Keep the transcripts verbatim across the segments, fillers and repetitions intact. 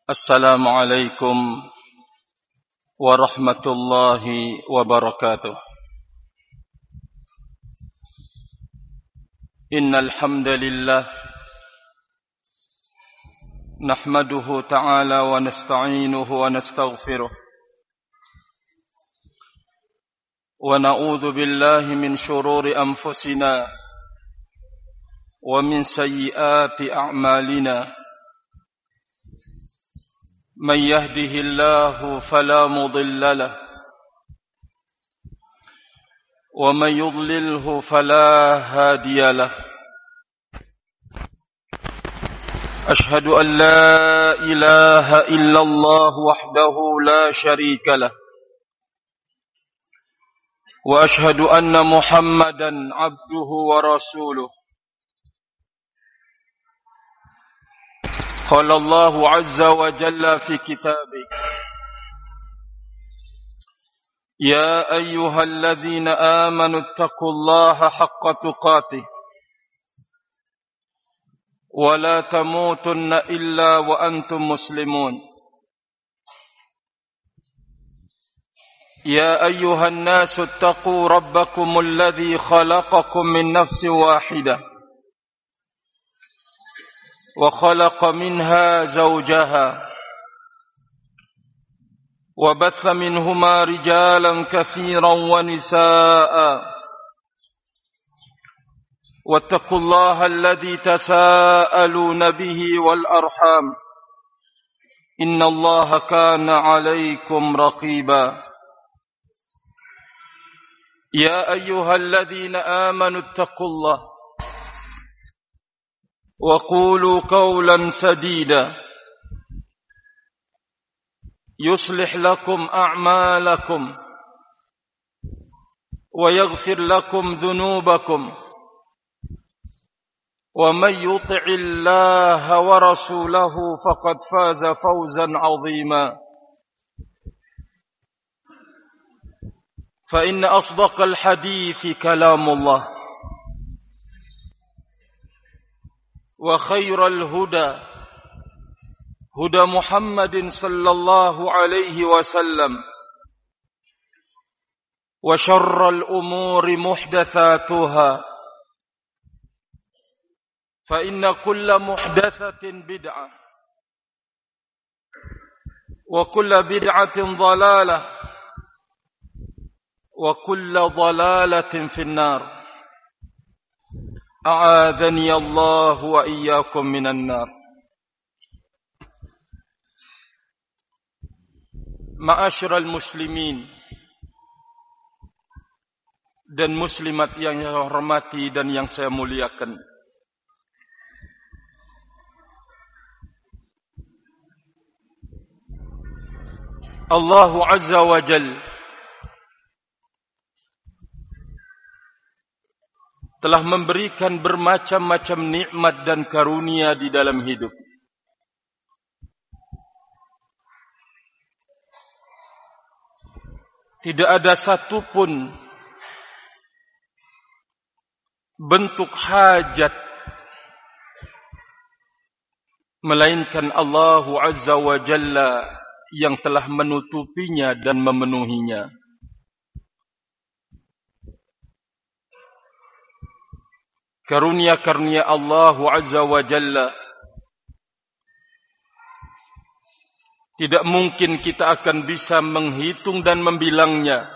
Assalamualaikum warahmatullahi wabarakatuh. Innal hamdalillah nahmaduhu ta'ala wa nasta'inuhu wa nastaghfiruh wa na'udzu billahi min shururi anfusina wa min sayyiati a'malina. من يهده الله فلا مضل له ومن يضلله فلا هادي له. أشهد أن لا إله إلا الله وحده لا شريك له وأشهد أن محمدا عبده ورسوله. قال الله عز وجل في كتابه: يا أيها الذين آمنوا اتقوا الله حق تقاته ولا تموتن إلا وأنتم مسلمون. يا أيها الناس اتقوا ربكم الذي خلقكم من نفس واحدة وخلق منها زوجها وبث منهما رجالا كثيرا ونساء واتقوا الله الذي تساءلون به والأرحام إن الله كان عليكم رقيبا. يا أيها الذين آمنوا اتقوا الله وقولوا قولا سديدا يصلح لكم أعمالكم ويغفر لكم ذنوبكم ومن يطع الله ورسوله فقد فاز فوزا عظيما. فإن أصدق الحديث كلام الله وخير الهدى هدى محمد صلى الله عليه وسلم وشر الأمور محدثاتها فإن كل محدثة بدعة وكل بدعة ضلالة وكل ضلالة في النار. أعاذني الله وإياكم من النار. Ma'asyiral muslimin dan muslimat yang saya hormati dan yang saya muliakan. Allah Azza wa Jalla telah memberikan bermacam-macam nikmat dan karunia di dalam hidup. Tidak ada satupun bentuk hajat melainkan Allah Azza wa Jalla yang telah menutupinya dan memenuhinya. Karunia-karunia Allah Azza wa Jalla tidak mungkin kita akan bisa menghitung dan membilangnya.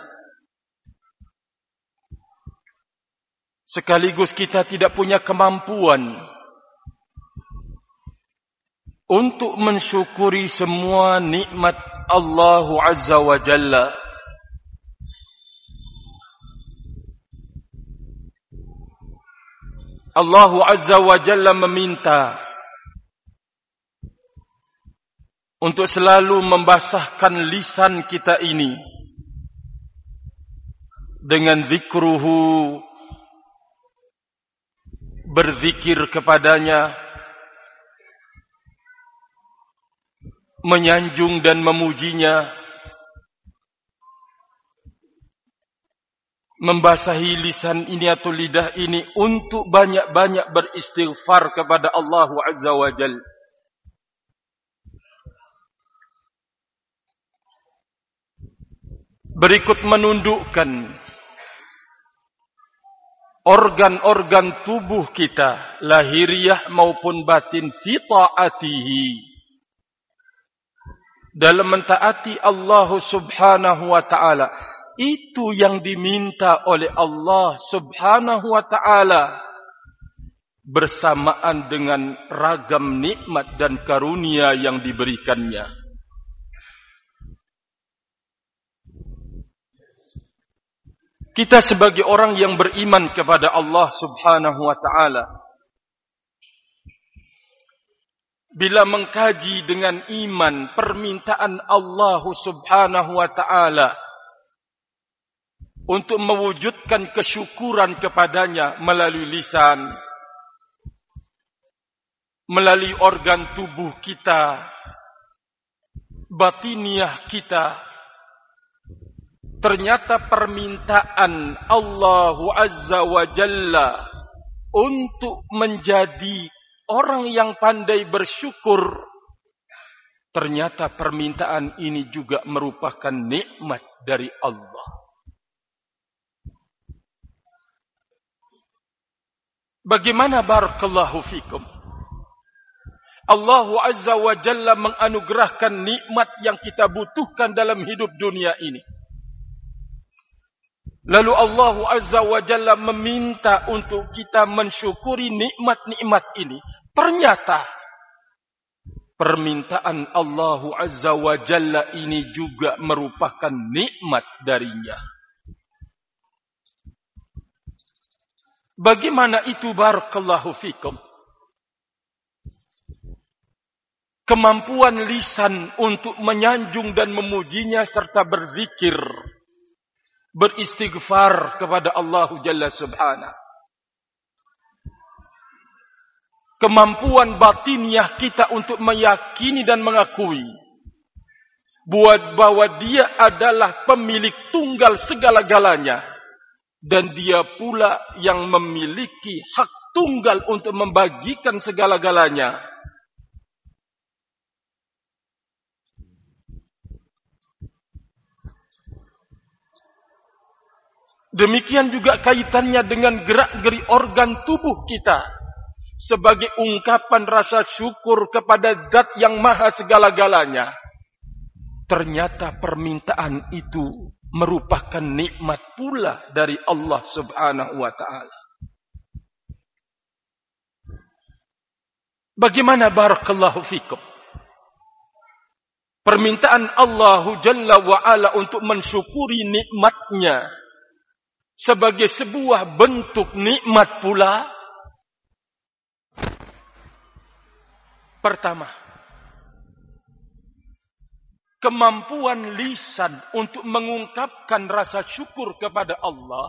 Sekaligus kita tidak punya kemampuan untuk mensyukuri semua nikmat Allah Azza wa Jalla. Allah Azza wa Jalla meminta untuk selalu membasahkan lisan kita ini dengan zikruhu, berzikir kepadanya, menyanjung dan memujinya, membasahi lisan ini atau lidah ini untuk banyak-banyak beristighfar kepada Allah Azza wa Jalla. berikut menundukkan organ-organ tubuh kita, lahiriah maupun batin, fi ta'atihi, dalam mentaati Allah subhanahu wa ta'ala. Itu yang diminta oleh Allah subhanahu wa ta'ala, bersamaan dengan ragam nikmat dan karunia yang diberikannya. Kita sebagai orang yang beriman kepada Allah subhanahu wa ta'ala, bila mengkaji dengan iman permintaan Allah subhanahu wa ta'ala untuk mewujudkan kesyukuran kepadanya melalui lisan, melalui organ tubuh kita, batiniah kita, ternyata permintaan Allah Azza wa Jalla untuk menjadi orang yang pandai bersyukur, ternyata permintaan ini juga merupakan nikmat dari Allah. Bagaimana barakallahu fikum? Allah Azza wa Jalla menganugerahkan nikmat yang kita butuhkan dalam hidup dunia ini. Lalu Allah Azza wa Jalla meminta untuk kita mensyukuri nikmat-nikmat ini. Ternyata permintaan Allah Azza wa Jalla ini juga merupakan nikmat darinya. Bagaimana itu barakallahu fikum? Kemampuan lisan untuk menyanjung dan memujinya serta berzikir, beristighfar kepada Allah Jalla Subhanahu. Kemampuan batiniah kita untuk meyakini dan mengakui buat bahwa Dia adalah pemilik tunggal segala-galanya, dan Dia pula yang memiliki hak tunggal untuk membagikan segala-galanya. Demikian juga kaitannya dengan gerak-geri organ tubuh kita sebagai ungkapan rasa syukur kepada Zat yang maha segala-galanya. Ternyata permintaan itu merupakan nikmat pula dari Allah subhanahu wa ta'ala. Bagaimana barakallahu fikum? Permintaan Allah Jalla wa'ala untuk mensyukuri nikmatnya sebagai sebuah bentuk nikmat pula. Pertama, kemampuan lisan untuk mengungkapkan rasa syukur kepada Allah.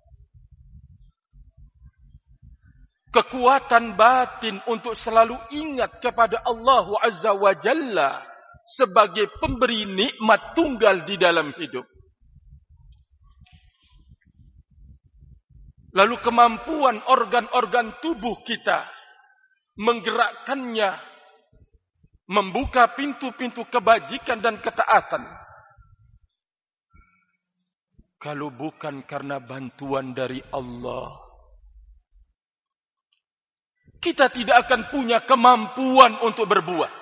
Kekuatan batin untuk selalu ingat kepada Allah Azza wa Jalla sebagai pemberi nikmat tunggal di dalam hidup. Lalu kemampuan organ-organ tubuh kita menggerakkannya, membuka pintu-pintu kebajikan dan ketaatan. Kalau bukan karena bantuan dari Allah, kita tidak akan punya kemampuan untuk berbuat.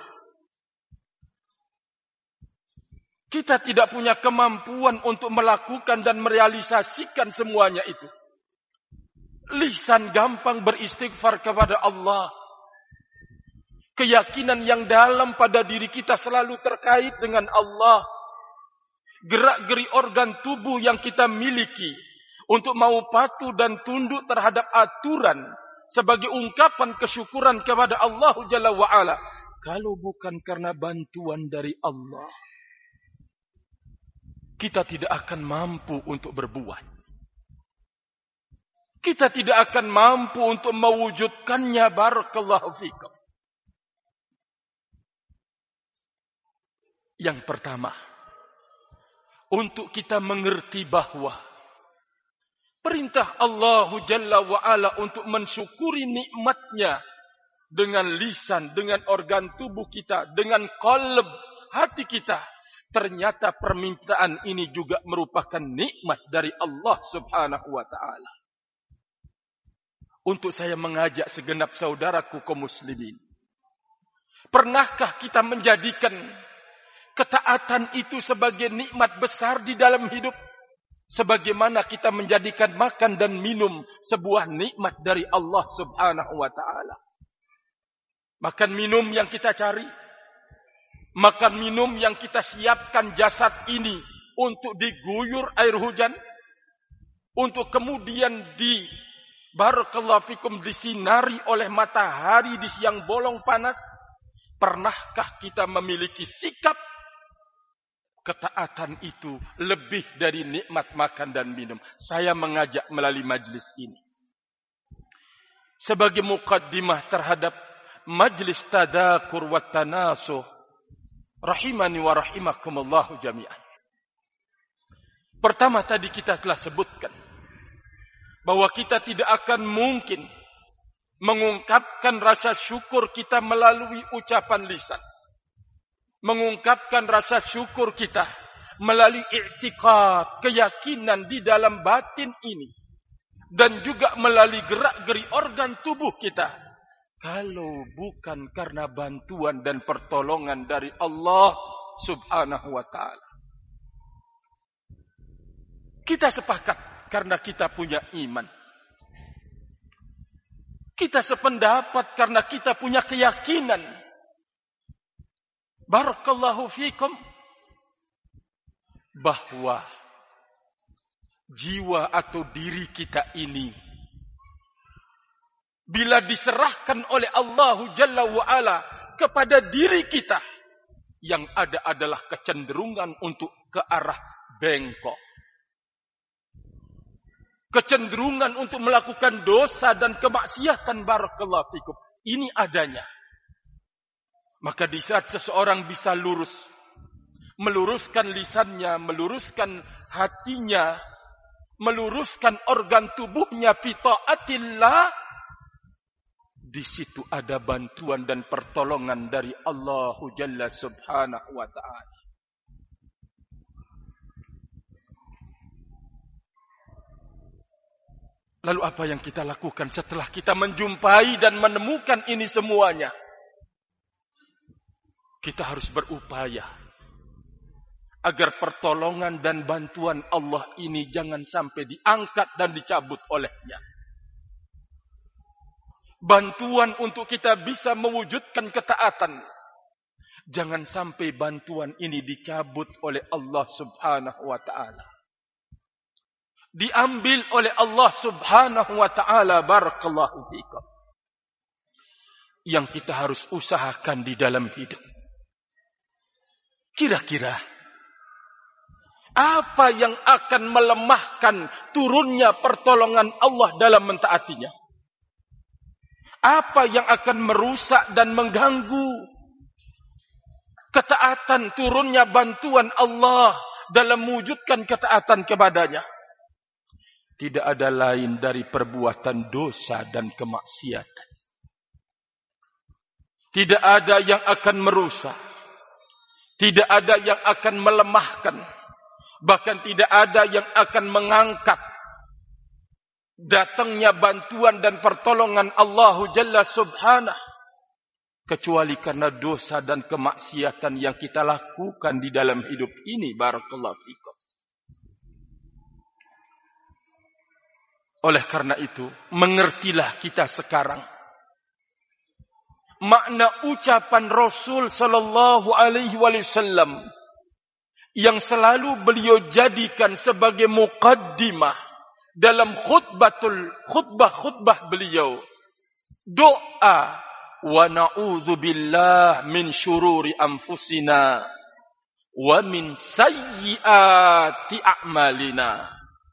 Kita tidak punya kemampuan untuk melakukan dan merealisasikan semuanya itu. Lisan gampang beristighfar kepada Allah. Keyakinan yang dalam pada diri kita selalu terkait dengan Allah. Gerak-geri organ tubuh yang kita miliki untuk mau patuh dan tunduk terhadap aturan sebagai ungkapan kesyukuran kepada Allah Jalla wa'ala. Kalau bukan karena bantuan dari Allah, kita tidak akan mampu untuk berbuat. Kita tidak akan mampu untuk mewujudkannya. Barakallahu fikum. Yang pertama, untuk kita mengerti bahwa perintah Allah Jalla wa'ala untuk mensyukuri nikmatnya dengan lisan, dengan organ tubuh kita, dengan qalb hati kita, ternyata permintaan ini juga merupakan nikmat dari Allah Subhanahu wa taala. Untuk saya mengajak segenap saudaraku kaum muslimin, pernahkah kita menjadikan ketaatan itu sebagai nikmat besar di dalam hidup? Sebagaimana kita menjadikan makan dan minum sebuah nikmat dari Allah Subhanahu wa taala. Makan minum yang kita cari, makan minum yang kita siapkan jasad ini untuk diguyur air hujan, untuk kemudian di barakallahu fikum disinari oleh matahari di siang bolong panas. Pernahkah kita memiliki sikap ketaatan itu lebih dari nikmat makan dan minum? Saya mengajak melalui majlis ini sebagai muqaddimah terhadap majlis tadakur wa tanasuh, rahimani wa rahimakumullah jami'an. Pertama tadi kita telah sebutkan bahwa kita tidak akan mungkin mengungkapkan rasa syukur kita melalui ucapan lisan. Mengungkapkan rasa syukur kita melalui i'tiqad, keyakinan di dalam batin ini. Dan juga melalui gerak-geri organ tubuh kita. Kalau bukan karena bantuan dan pertolongan dari Allah Subhanahu wa ta'ala. Kita sepakat karena kita punya iman. Kita sependapat karena kita punya keyakinan. Barakallahu fikum. Bahwa jiwa atau diri kita ini, bila diserahkan oleh Allah Jalla wa'ala kepada diri kita, yang ada adalah kecenderungan untuk ke arah bengkok. Kecenderungan untuk melakukan dosa dan kemaksiatan, barakallahu fikum. Ini adanya. Maka di saat seseorang bisa lurus, meluruskan lisannya, meluruskan hatinya, meluruskan organ tubuhnya fi taatillah, di situ ada bantuan dan pertolongan dari Allah Jalla Subhanahu wa ta'ala. Lalu apa yang kita lakukan setelah kita menjumpai dan menemukan ini semuanya? Kita harus berupaya agar pertolongan dan bantuan Allah ini jangan sampai diangkat dan dicabut olehnya. Bantuan untuk kita bisa mewujudkan ketaatan, jangan sampai bantuan ini dicabut oleh Allah Subhanahu wa ta'ala. Diambil oleh Allah Subhanahu wa ta'ala, barakallahu fikum. Yang kita harus usahakan di dalam hidup. Kira-kira apa yang akan melemahkan turunnya pertolongan Allah dalam mentaatinya? Apa yang akan merusak dan mengganggu ketaatan, turunnya bantuan Allah dalam mewujudkan ketaatan kepadanya? Tidak ada lain dari perbuatan dosa dan kemaksiatan. Tidak ada yang akan merusak. Tidak ada yang akan melemahkan. Bahkan tidak ada yang akan mengangkat datangnya bantuan dan pertolongan Allah Jalla Subhanahu, kecuali karena dosa dan kemaksiatan yang kita lakukan di dalam hidup ini, barakallahu fikum. Oleh karena itu, mengertilah kita sekarang makna ucapan Rasul sallallahu alaihi wasallam yang selalu beliau jadikan sebagai muqaddimah dalam khutbatul khutbah-khutbah beliau. Doa, wa na'udzu billah min syururi anfusina wa min sayyiati a'malina.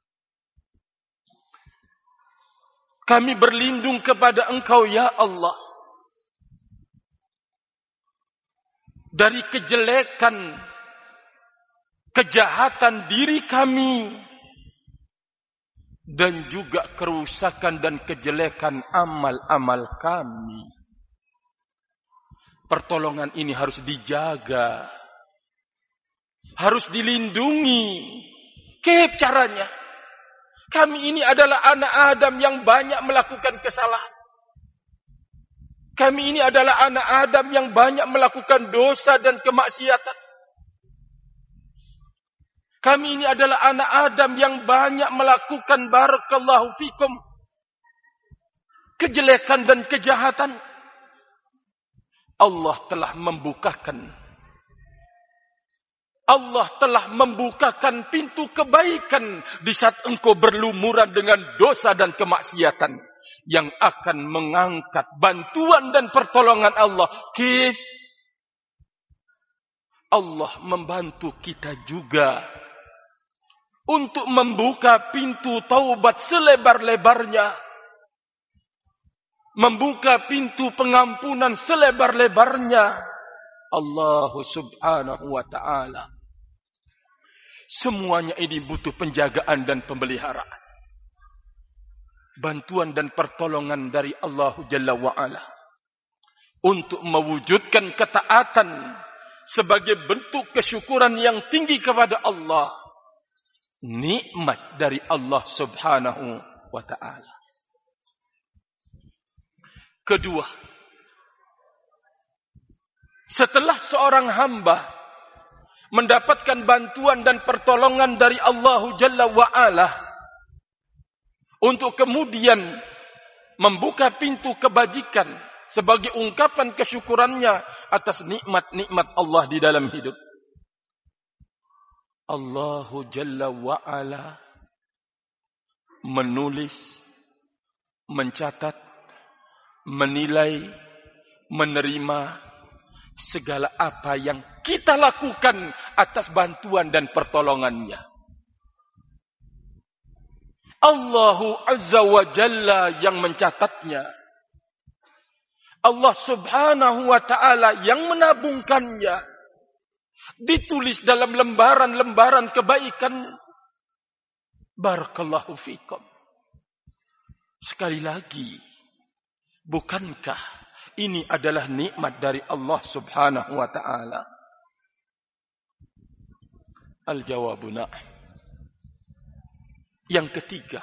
Kami berlindung kepada Engkau ya Allah dari kejelekan, kejahatan diri kami, dan juga kerusakan dan kejelekan amal-amal kami. Pertolongan ini harus dijaga. harus dilindungi. Kep caranya? Kami ini adalah anak Adam yang banyak melakukan kesalahan. Kami ini adalah anak Adam yang banyak melakukan dosa dan kemaksiatan. Kami ini adalah anak Adam yang banyak melakukan barakallahu fikum kejelekan dan kejahatan. Allah telah membukakan Allah telah membukakan pintu kebaikan di saat engkau berlumuran dengan dosa dan kemaksiatan yang akan mengangkat bantuan dan pertolongan Allah. Kif Allah membantu kita juga untuk membuka pintu taubat selebar-lebarnya, membuka pintu pengampunan selebar-lebarnya. Allah subhanahu wa ta'ala. Semuanya ini butuh penjagaan dan pemeliharaan, bantuan dan pertolongan dari Allah Jalla wa'ala untuk mewujudkan ketaatan sebagai bentuk kesyukuran yang tinggi kepada Allah. Nikmat dari Allah subhanahu wa ta'ala. Kedua, setelah seorang hamba mendapatkan bantuan dan pertolongan dari Allah Jalla wa'ala untuk kemudian membuka pintu kebajikan sebagai ungkapan kesyukurannya atas nikmat-nikmat Allah di dalam hidup, Allah Jalla wa'ala menulis, mencatat, menilai, menerima segala apa yang kita lakukan atas bantuan dan pertolongannya. Allahu Azza wa Jalla yang mencatatnya. Allah subhanahu wa ta'ala yang menabungkannya. Ditulis dalam lembaran-lembaran kebaikan. Barakallahu fikum. Sekali lagi, bukankah ini adalah nikmat dari Allah subhanahu wa ta'ala? Al-jawabu na'am. Yang ketiga,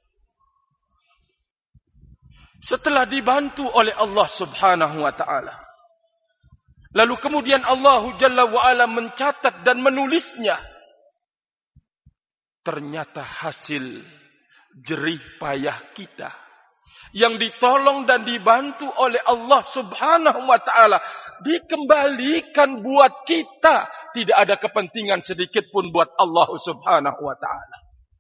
setelah dibantu oleh Allah subhanahu wa ta'ala, lalu kemudian Allah Jalla wa'ala mencatat dan menulisnya, ternyata hasil jerih payah kita yang ditolong dan dibantu oleh Allah subhanahu wa ta'ala dikembalikan buat kita. Tidak ada kepentingan sedikit pun buat Allah subhanahu wa ta'ala.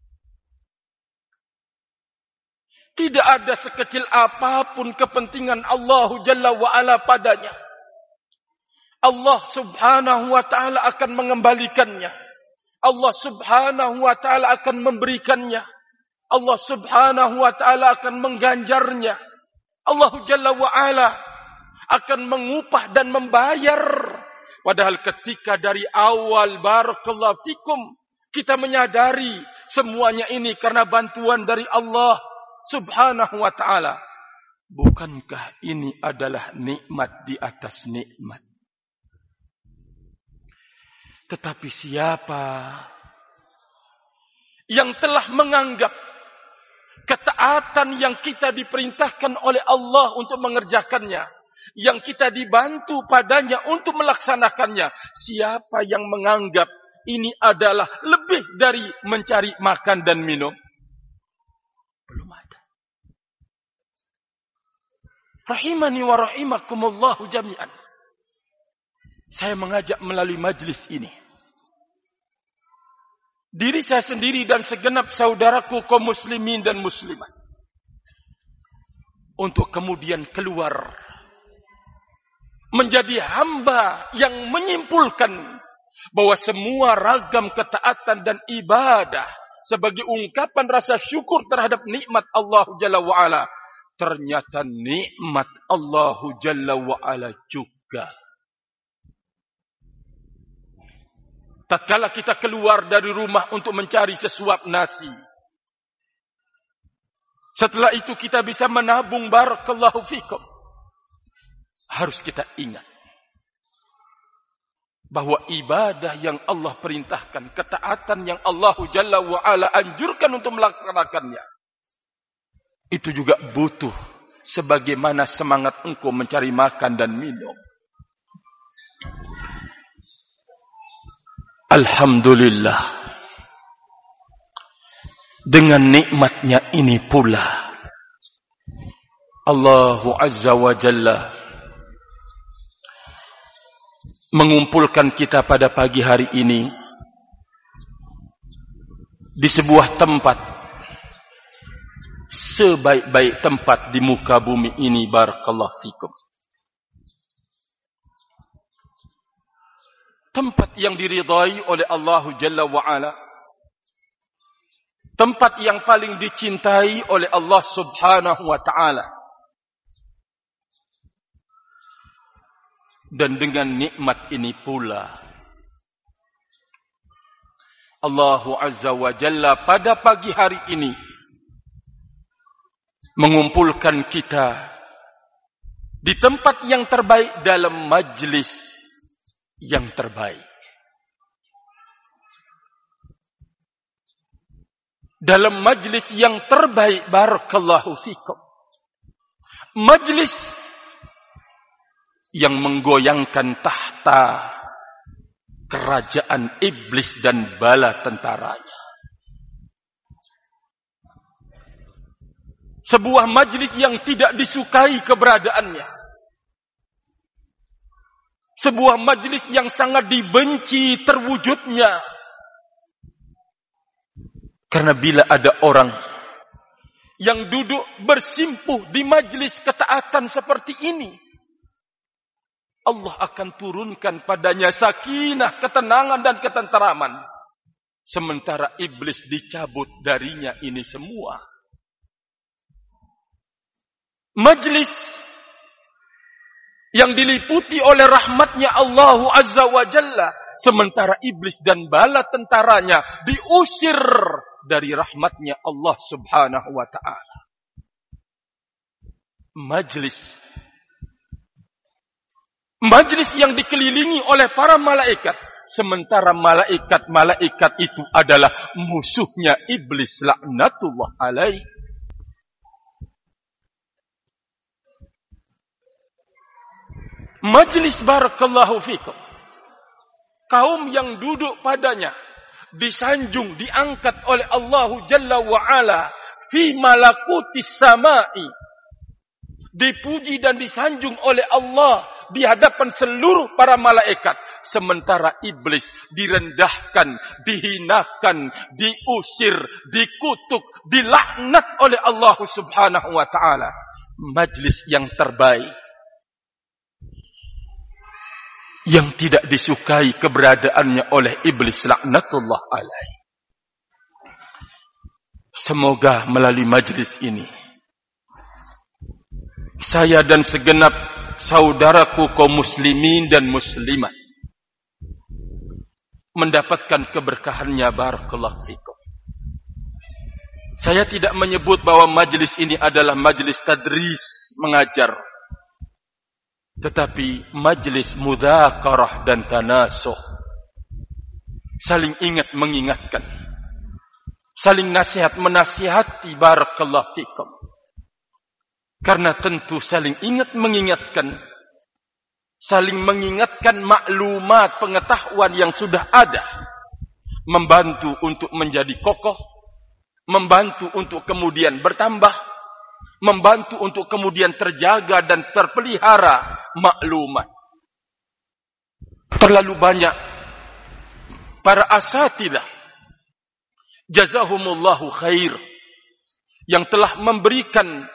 Tidak ada sekecil apapun kepentingan Allah Jalla wa'ala padanya. Allah subhanahu wa ta'ala akan mengembalikannya. Allah subhanahu wa ta'ala akan memberikannya. Allah subhanahu wa ta'ala akan mengganjarnya. Allah Jalla wa'ala akan mengupah dan membayar. Padahal ketika dari awal barakallahu fikum kita menyadari semuanya ini karena bantuan dari Allah subhanahu wa ta'ala. Bukankah ini adalah nikmat di atas nikmat? Tetapi siapa yang telah menganggap ketaatan yang kita diperintahkan oleh Allah untuk mengerjakannya, yang kita dibantu padanya untuk melaksanakannya, siapa yang menganggap ini adalah lebih dari mencari makan dan minum? Belum ada. Rahimani wa rahimakumullahu jami'an. Saya mengajak melalui majlis ini diri saya sendiri dan segenap saudaraku kaum muslimin dan muslimat untuk kemudian keluar menjadi hamba yang menyimpulkan bahwa semua ragam ketaatan dan ibadah sebagai ungkapan rasa syukur terhadap nikmat Allah Jalla wa'ala ternyata nikmat Allah Jalla wa'ala juga. Tatkala kita keluar dari rumah untuk mencari sesuap nasi, setelah itu kita bisa menabung barakallahu fikum, harus kita ingat bahwa ibadah yang Allah perintahkan, ketaatan yang Allah Jalla wa Ala anjurkan untuk melaksanakannya, itu juga butuh sebagaimana semangat engkau mencari makan dan minum. Alhamdulillah, dengan nikmatnya ini pula Allah Azza wa Jalla mengumpulkan kita pada pagi hari ini di sebuah tempat, sebaik-baik tempat di muka bumi ini. Barakallahu fikum. Tempat yang diridai oleh Allah Jalla wa'ala. Tempat yang paling dicintai oleh Allah Subhanahu wa ta'ala. Dan dengan nikmat ini pula Allah Azza wa Jalla pada pagi hari ini mengumpulkan kita di tempat yang terbaik dalam majlis yang terbaik. Dalam majlis yang terbaik, barakallahu fikum. Majlis yang menggoyangkan tahta kerajaan iblis dan bala tentaranya. Sebuah majlis yang tidak disukai keberadaannya. Sebuah majlis yang sangat dibenci terwujudnya. Karena bila ada orang yang duduk bersimpuh di majlis ketaatan seperti ini, Allah akan turunkan padanya sakinah, ketenangan dan ketenteraman. Sementara iblis dicabut darinya ini semua. Majlis yang diliputi oleh rahmatnya Allah Azza wa Jalla, sementara iblis dan bala tentaranya diusir dari rahmatnya Allah Subhanahu wa ta'ala. Majlis Majlis yang dikelilingi oleh para malaikat, sementara malaikat-malaikat itu adalah musuhnya iblis laknatullah alaih. Majlis barakallahu fikum, kaum yang duduk padanya disanjung, diangkat oleh Allah Jalla wa Ala fi malakutis samai, dipuji dan disanjung oleh Allah di hadapan seluruh para malaikat, sementara iblis direndahkan, dihinakan, diusir, dikutuk, dilaknat oleh Allah Subhanahu wa ta'ala. Majlis yang terbaik, yang tidak disukai keberadaannya oleh iblis laknatullah alaih. Semoga melalui majlis ini saya dan segenap saudaraku kaum muslimin dan muslimat mendapatkan keberkahannya. Barakallahu fikum. Saya tidak menyebut bahwa majlis ini adalah majlis tadris, mengajar, tetapi majlis mudzakarah dan tanasuh, saling ingat mengingatkan, saling nasihat menasihati. Barakallahu fikum. Karena tentu saling ingat mengingatkan, saling mengingatkan maklumat pengetahuan yang sudah ada, membantu untuk menjadi kokoh, membantu untuk kemudian bertambah, membantu untuk kemudian terjaga dan terpelihara maklumat. Terlalu banyak para asatidzah jazahumullahu khair yang telah memberikan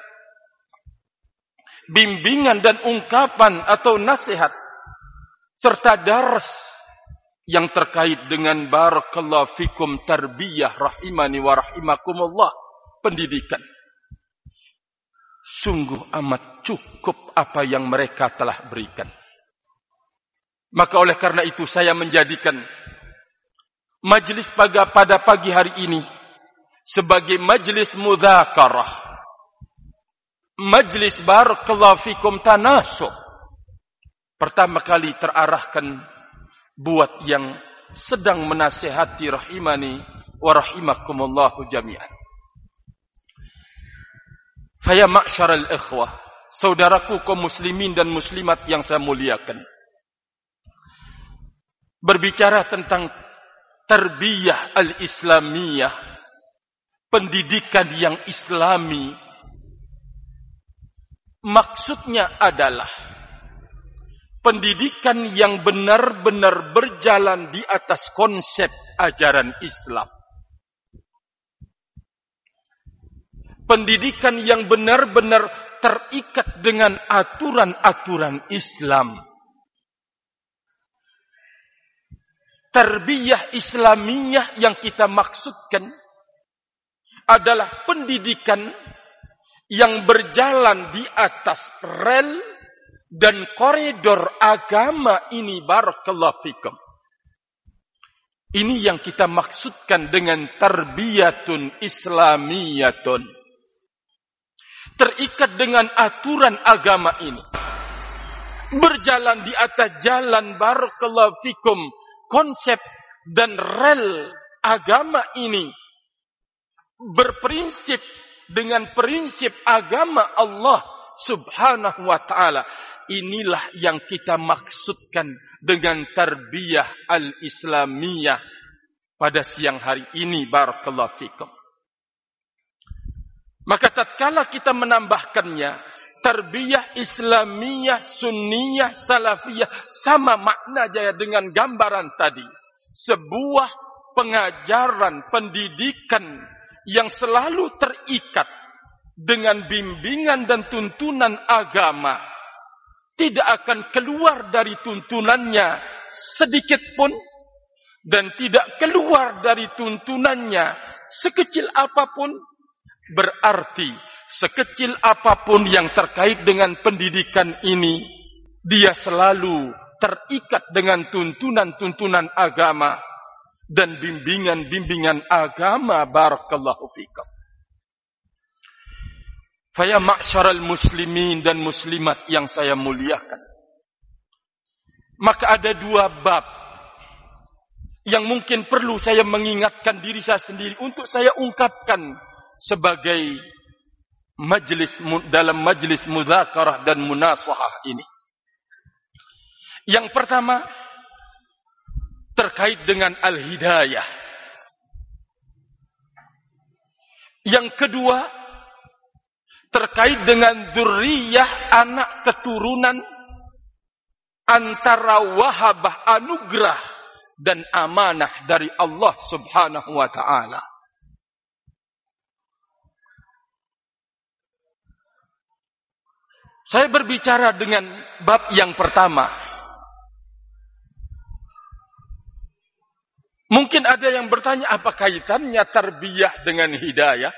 bimbingan dan ungkapan atau nasihat serta dars yang terkait dengan barakallahu fikum tarbiyah rahimani wa rahimakumullah, pendidikan. Sungguh amat cukup apa yang mereka telah berikan. Maka oleh karena itu saya menjadikan majlis pada, pada pagi hari ini sebagai majlis mudzakarah, majlis barakallahu fikum tanasuh. Pertama kali terarahkan buat yang sedang menasihati rahimani wa rahimakumullahu jami'an. Faya ma'syaral ikhwah, saudaraku kaum muslimin dan muslimat yang saya muliakan. Berbicara tentang tarbiyah al-islamiyah, pendidikan yang islami, maksudnya adalah pendidikan yang benar-benar berjalan di atas konsep ajaran Islam. Pendidikan yang benar-benar terikat dengan aturan-aturan Islam. Tarbiyah Islamiyah yang kita maksudkan adalah pendidikan yang berjalan di atas rel dan koridor agama ini, barakallahu fikum. Ini yang kita maksudkan dengan tarbiyatun islamiyatun. Terikat dengan aturan agama ini. Berjalan di atas jalan, barakallahu fikum, konsep dan rel agama ini. Berprinsip dengan prinsip agama Allah subhanahu wa ta'ala. Inilah yang kita maksudkan dengan tarbiyah al-islamiyah pada siang hari ini, barakallahu fikum. Maka tatkala kita menambahkannya, tarbiyah islamiyah, sunniyah, salafiyah, sama makna jaya dengan gambaran tadi. Sebuah pengajaran, pendidikan yang selalu terikat dengan bimbingan dan tuntunan agama. Tidak akan keluar dari tuntunannya sedikit pun, dan tidak keluar dari tuntunannya sekecil apapun. Berarti sekecil apapun yang terkait dengan pendidikan ini, dia selalu terikat dengan tuntunan-tuntunan agama dan bimbingan-bimbingan agama, barakallahu fikum. Faya ma'syaral muslimin dan muslimat yang saya muliakan. Maka ada dua bab yang mungkin perlu saya mengingatkan diri saya sendiri untuk saya ungkapkan sebagai majlis dalam majlis mudzakarah dan munasahah ini. Yang pertama terkait dengan al-hidayah. Yang kedua terkait dengan dzurriyyah, anak keturunan antara wahabah, anugerah dan amanah dari Allah subhanahu wa ta'ala. Saya berbicara dengan bab yang pertama. Mungkin ada yang bertanya, apa kaitannya tarbiyah dengan hidayah?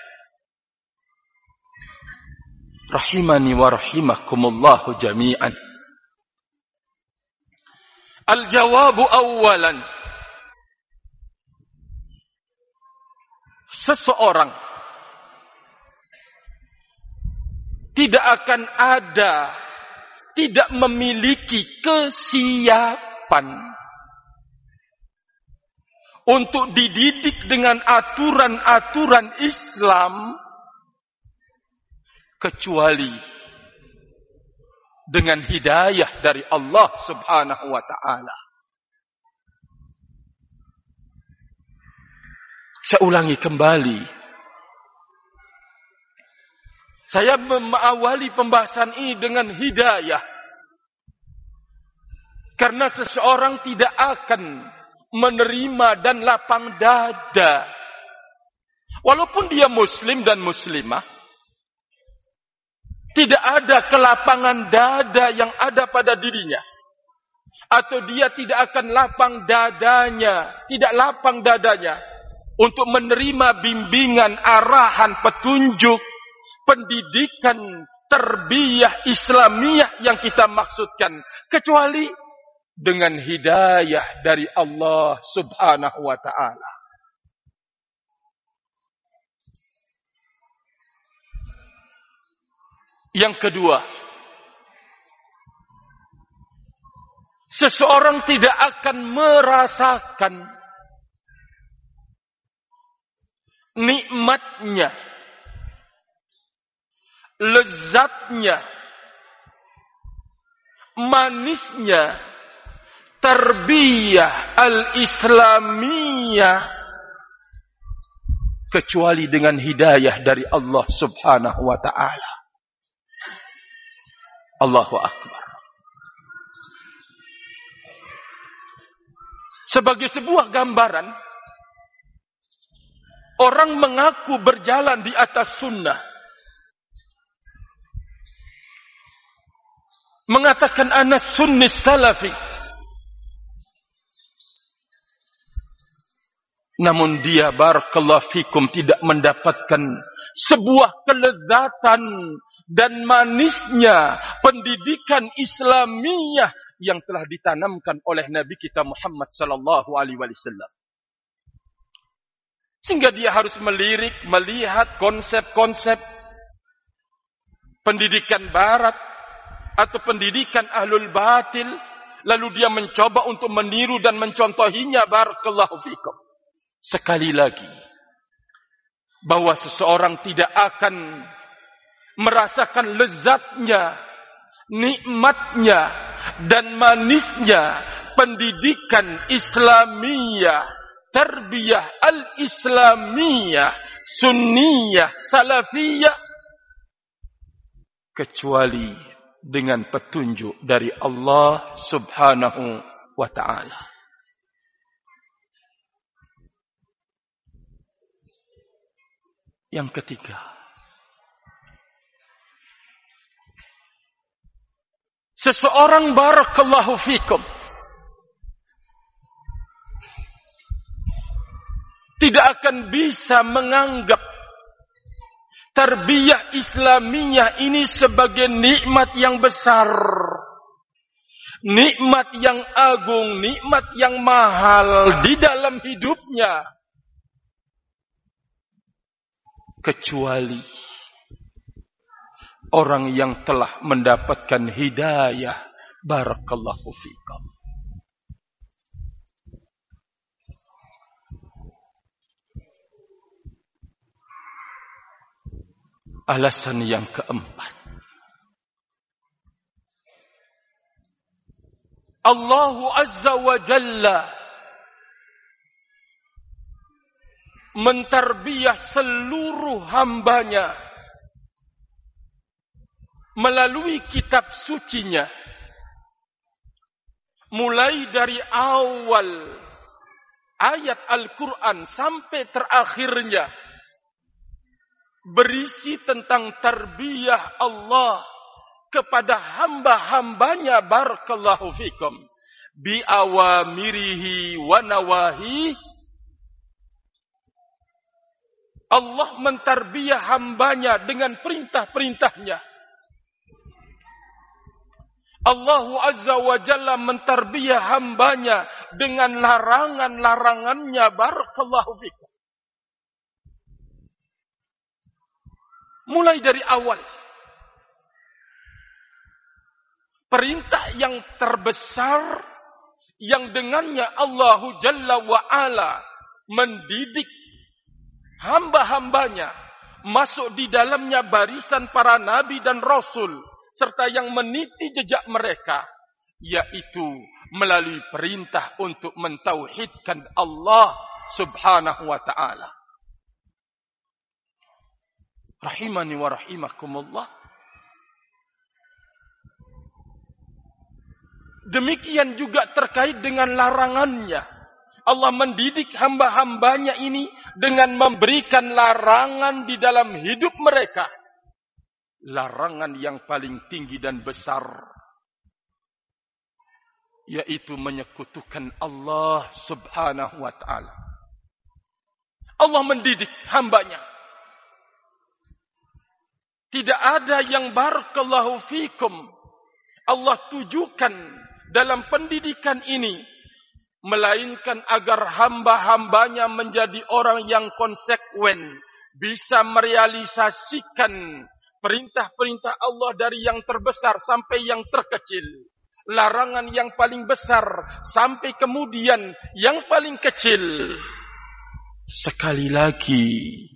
Rahimani wa rahimakumullahu jami'an. Al-jawabu awalan. Seseorang tidak akan ada, tidak memiliki kesiapan untuk dididik dengan aturan-aturan Islam kecuali dengan hidayah dari Allah subhanahu wa ta'ala. Saya ulangi kembali. Saya mengawali pembahasan ini dengan hidayah. Karena seseorang tidak akan menerima dan lapang dada. Walaupun dia muslim dan muslimah, tidak ada kelapangan dada yang ada pada dirinya. Atau dia tidak akan lapang dadanya, tidak lapang dadanya untuk menerima bimbingan, arahan, petunjuk, pendidikan, tarbiyah Islamiyah yang kita maksudkan. Kecuali dengan hidayah dari Allah subhanahu wa ta'ala. Yang kedua, seseorang tidak akan merasakan nikmatnya, lezatnya, manisnya tarbiyah al-islamiyah kecuali dengan hidayah dari Allah Subhanahu wa ta'ala. Allahu Akbar. Sebagai sebuah gambaran, orang mengaku berjalan di atas sunnah, mengatakan ana sunni salafi, namun dia barakallahu fikum tidak mendapatkan sebuah kelezatan dan manisnya pendidikan Islamiyah yang telah ditanamkan oleh Nabi kita Muhammad sallallahu alaihi wasallam. Sehingga dia harus melirik, melihat konsep-konsep pendidikan barat atau pendidikan ahlul batil, lalu dia mencoba untuk meniru dan mencontohinya. Barakallahu fikum. Sekali lagi, bahwa seseorang tidak akan merasakan lezatnya, nikmatnya, dan manisnya pendidikan Islamiyah, tarbiyah al-Islamiyah, sunniyah, salafiyah, kecuali dengan petunjuk dari Allah Subhanahu wa ta'ala. Yang ketiga, seseorang barakallahu fikum tidak akan bisa menganggap tarbiyah Islamiyah ini sebagai nikmat yang besar, nikmat yang agung, nikmat yang mahal di dalam hidupnya, kecuali orang yang telah mendapatkan hidayah. Barakallahu fikum. Alasan yang keempat, Allah Azza wa Jalla mentarbiyah seluruh hambanya melalui kitab sucinya, mulai dari awal ayat Al-Quran sampai terakhirnya, berisi tentang tarbiyah Allah kepada hamba-hambanya. Barakallahu fikum. Bi awamirihi wa nawahi. Allah mentarbiyah hambanya dengan perintah-perintahnya. Allah Azza wa Jalla mentarbiyah hambanya dengan larangan-larangannya. Barakallahu fikum. Mulai dari awal, perintah yang terbesar yang dengannya Allah Jalla wa Ala mendidik hamba-hambanya masuk di dalamnya barisan para nabi dan rasul, serta yang meniti jejak mereka, yaitu melalui perintah untuk mentauhidkan Allah Subhanahu wa ta'ala. Rahimani wa rahimakumullah. Demikian juga terkait dengan larangannya. Allah mendidik hamba-hambanya ini dengan memberikan larangan di dalam hidup mereka. Larangan yang paling tinggi dan besar, yaitu menyekutukan Allah Subhanahu wa ta'ala. Allah mendidik hambanya. Tidak ada yang barakallahu fikum Allah tujukan dalam pendidikan ini, melainkan agar hamba-hambanya menjadi orang yang konsekuen, bisa merealisasikan perintah-perintah Allah dari yang terbesar sampai yang terkecil, larangan yang paling besar, sampai kemudian yang paling kecil. Sekali lagi,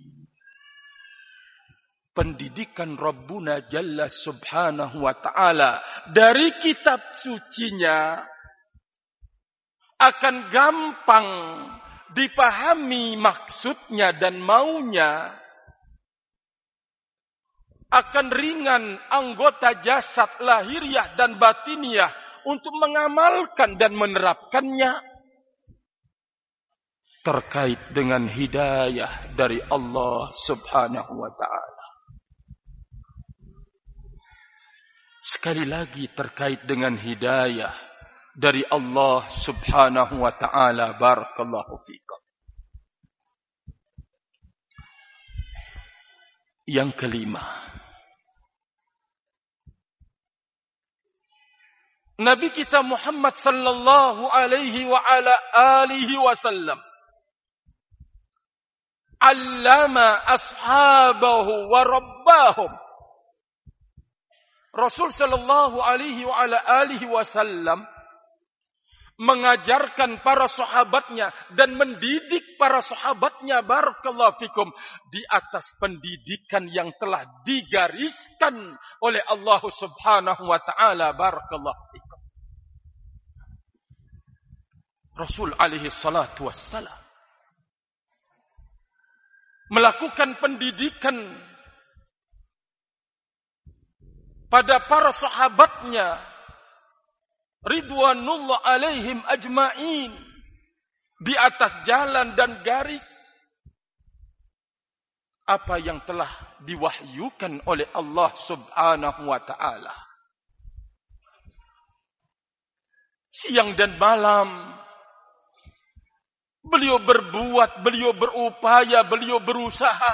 pendidikan Rabbuna Jalla Subhanahu wa Ta'ala dari kitab sucinya akan gampang dipahami maksudnya dan maunya. Akan ringan anggota jasad lahiriah dan batiniah untuk mengamalkan dan menerapkannya. Terkait dengan hidayah dari Allah Subhanahu wa Ta'ala. Sekali lagi terkait dengan hidayah dari Allah Subhanahu wa Ta'ala. Barakallahu fikum. Yang kelima, Nabi kita Muhammad sallallahu alaihi wa ala alihi wasallam allama ashabahu wa rabbahum. Rasul sallallahu alaihi wa ala alihi wasallam mengajarkan para sahabatnya dan mendidik para sahabatnya, barakallahu fikum, di atas pendidikan yang telah digariskan oleh Allah Subhanahu wa Ta'ala, barakallahu fikum. Rasul alaihi salatu wassalam melakukan pendidikan pada para sahabatnya ridwanullah alaihim ajma'in di atas jalan dan garis apa yang telah diwahyukan oleh Allah Subhanahu wa Ta'ala. Siang dan malam beliau berbuat, beliau berupaya, beliau berusaha.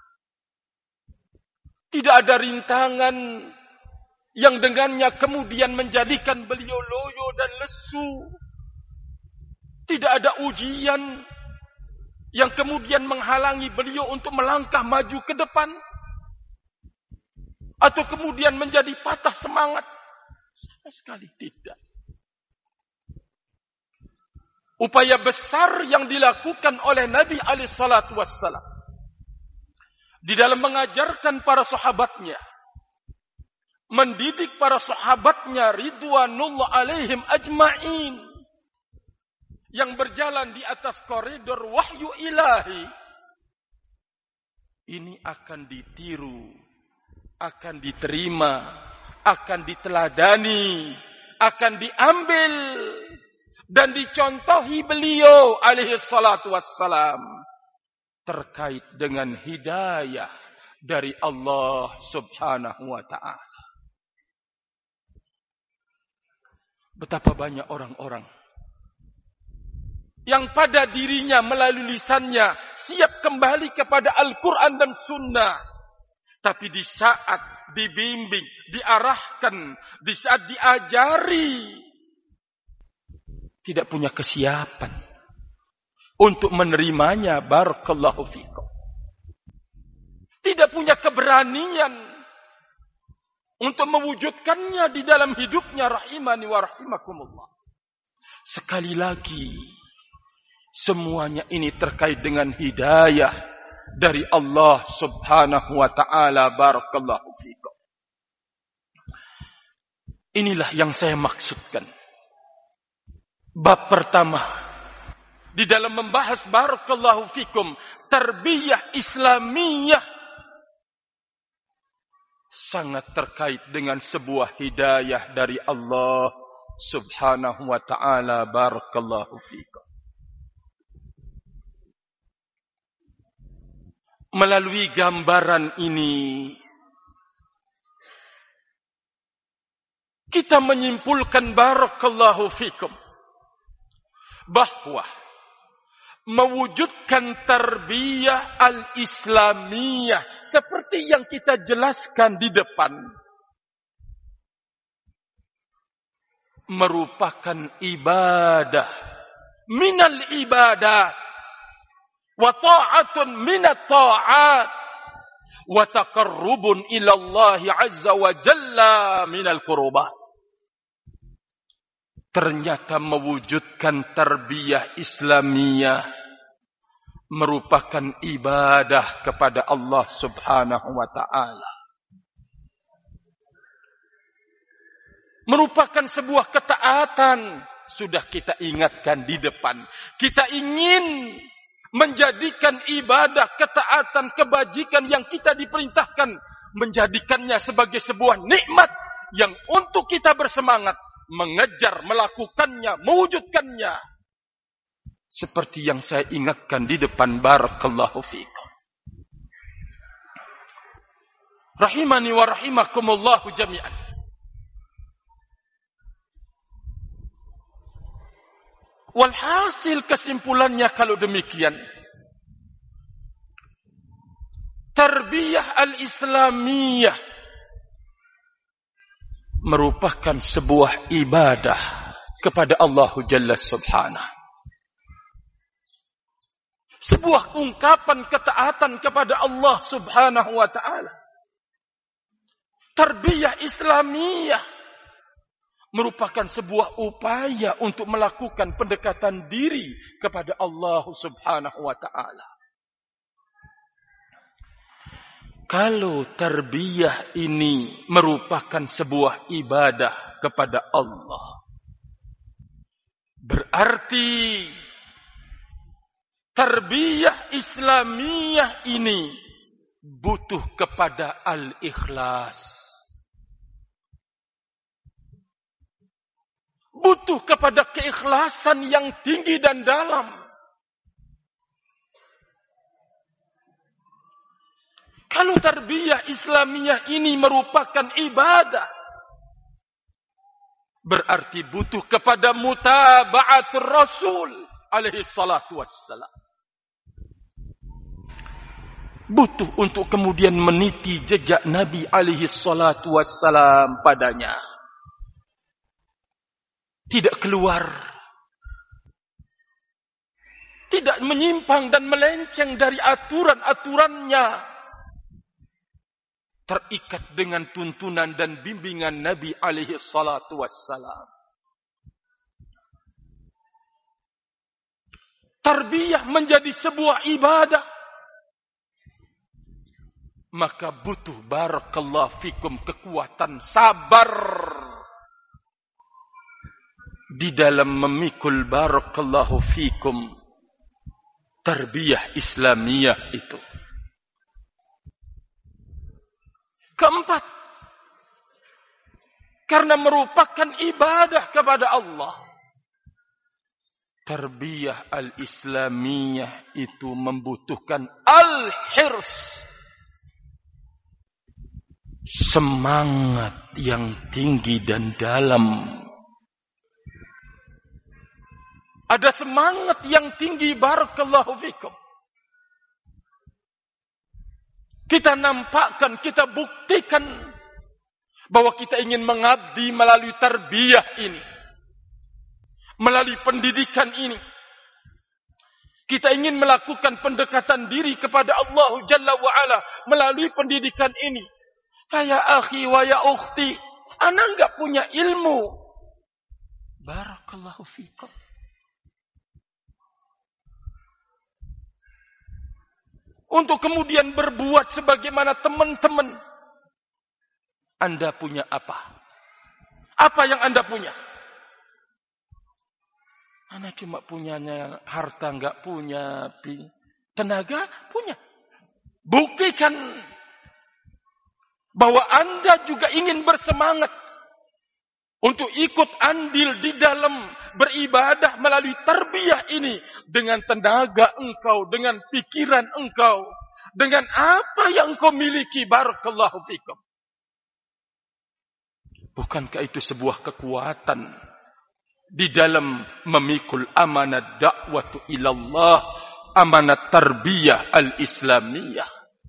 Tidak ada rintangan yang dengannya kemudian menjadikan beliau loyo dan lesu. Tidak ada ujian yang kemudian menghalangi beliau untuk melangkah maju ke depan. Atau kemudian menjadi patah semangat. Sama sekali tidak. Upaya besar yang dilakukan oleh Nabi alaihi salatu wassalam di dalam mengajarkan para sahabatnya, mendidik para sahabatnya ridwanullah alaihim ajma'in yang berjalan di atas koridor wahyu ilahi, ini akan ditiru, akan diterima, akan diteladani, akan diambil dan dicontohi beliau alaihi salatu wassalam terkait dengan hidayah dari Allah Subhanahu wa Ta'ala. Betapa banyak orang-orang yang pada dirinya melalui lisannya siap kembali kepada Al-Quran dan Sunnah. Tapi di saat dibimbing, diarahkan, di saat diajari, tidak punya kesiapan untuk menerimanya, barakallahu fikum. Tidak punya keberanian untuk mewujudkannya di dalam hidupnya, rahimani wa rahimakumullah. Sekali lagi, semuanya ini terkait dengan hidayah dari Allah Subhanahu wa Ta'ala, barakallahu fikum. Inilah yang saya maksudkan. Bab pertama di dalam membahas, barakallahu fikum, tarbiyah Islamiyah sangat terkait dengan sebuah hidayah dari Allah Subhanahu wa Ta'ala, barakallahu fikum. Melalui gambaran ini kita menyimpulkan, barakallahu fikum, bahwa mewujudkan tarbiyah al-islamiyah seperti yang kita jelaskan di depan merupakan ibadah minal ibadat wa ta'atun minat ta'at wa taqarrubun ila Allah azza wa jalla minal qurubat. ternyata mewujudkan tarbiyah Islamiyah merupakan ibadah kepada Allah Subhanahu wa ta'ala. Merupakan sebuah ketaatan. Sudah kita ingatkan di depan. Kita ingin menjadikan ibadah, ketaatan, kebajikan yang kita diperintahkan, menjadikannya sebagai sebuah nikmat yang untuk kita bersemangat mengejar, melakukannya, mewujudkannya. Seperti yang saya ingatkan di depan, barakallahu fikum. Rahimani wa rahimakumullahu jami'an. Walhasil kesimpulannya kalau demikian, tarbiyah al-islamiyah merupakan sebuah ibadah kepada Allah Jalla Subhanahu. Sebuah ungkapan ketaatan kepada Allah Subhanahu wa ta'ala. Tarbiyah Islamiyah merupakan sebuah upaya untuk melakukan pendekatan diri kepada Allah Subhanahu wa ta'ala. Kalau tarbiyah ini merupakan sebuah ibadah kepada Allah, berarti tarbiyah Islamiyah ini butuh kepada al-ikhlas. Butuh kepada keikhlasan yang tinggi dan dalam. Kalau tarbiyah Islamiyah ini merupakan ibadah, berarti butuh kepada mutaba'atul Rasul alaihi salatu wassalam. Butuh untuk kemudian meniti jejak Nabi alaihi salatu wassalam padanya. Tidak keluar, tidak menyimpang dan melenceng dari aturan-aturannya, terikat dengan tuntunan dan bimbingan Nabi alaihi salatu wassalam. Tarbiyah menjadi sebuah ibadah, maka butuh barakallahu fikum kekuatan sabar di dalam memikul barakallahu fikum tarbiyah Islamiyah itu. Keempat, karena merupakan ibadah kepada Allah, tarbiyah al-Islamiyah itu membutuhkan al-hirs, semangat yang tinggi dan dalam. Ada semangat yang tinggi barakallahu fikum. Kita nampakkan, kita buktikan bahwa kita ingin mengabdi melalui tarbiyah ini, melalui pendidikan ini. Kita ingin melakukan pendekatan diri kepada Allah Jalla wa'ala melalui pendidikan ini. Ya akhi wa ya ukhti, ana enggak punya ilmu. Barakallahu fikum. Untuk kemudian berbuat sebagaimana teman-teman. Anda punya apa? Apa yang Anda punya? Anda cuma punyanya harta, enggak punya tenaga, punya. Buktikan bahwa Anda juga ingin bersemangat untuk ikut andil di dalam beribadah melalui tarbiyah ini. Dengan tenaga engkau, dengan pikiran engkau, dengan apa yang engkau miliki, barakallahu fikum. Bukankah itu sebuah kekuatan di dalam memikul amanat da'watu ilallah, amanat tarbiyah al-islamiyah.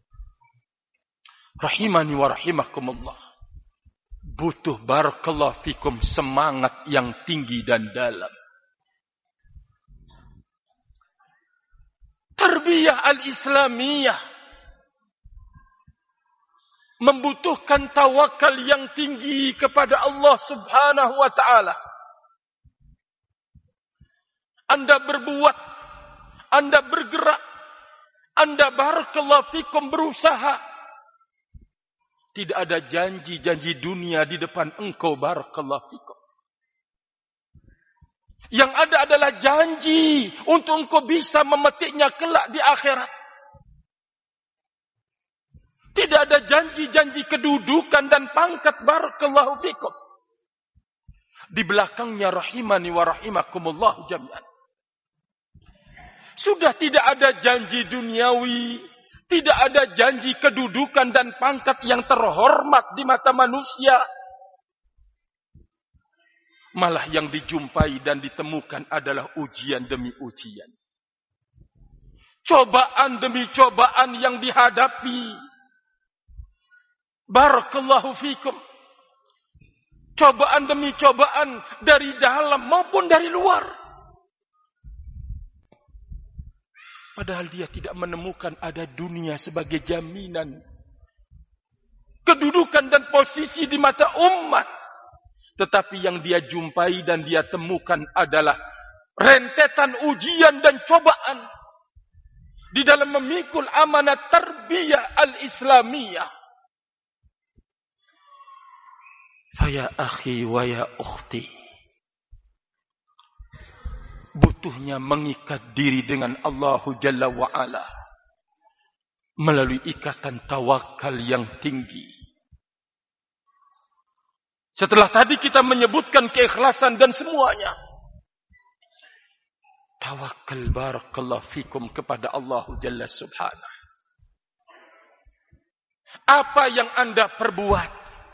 Rahimani wa rahimakumullah. Butuh barakallahu fikum semangat yang tinggi dan dalam. Tarbiyah al-islamiyah membutuhkan tawakal yang tinggi kepada Allah Subhanahu wa ta'ala. Anda berbuat, Anda bergerak, Anda barakallahu fikum berusaha. Tidak ada janji-janji dunia di depan engkau barakallahu fikum. Yang ada adalah janji untuk engkau bisa memetiknya kelak di akhirat. Tidak ada janji-janji kedudukan dan pangkat barakallahu fikum. Di belakangnya rahimani wa rahimakumullah jami'an. Sudah tidak ada janji duniawi, tidak ada janji kedudukan dan pangkat yang terhormat di mata manusia. Malah yang dijumpai dan ditemukan adalah ujian demi ujian. Cobaan demi cobaan yang dihadapi. Barakallahu fikum. Cobaan demi cobaan dari dalam maupun dari luar. Padahal dia tidak menemukan ada dunia sebagai jaminan kedudukan dan posisi di mata umat. Tetapi yang dia jumpai dan dia temukan adalah rentetan ujian dan cobaan di dalam memikul amanat tarbiyah al-islamiyah. Faya akhi wa ya ukhti, butuhnya mengikat diri dengan Allah Jalla wa'ala melalui ikatan tawakal yang tinggi. Setelah tadi kita menyebutkan keikhlasan dan semuanya, tawakal barakallahu fikum kepada Allah Jalla subhanahu. Apa yang anda perbuat,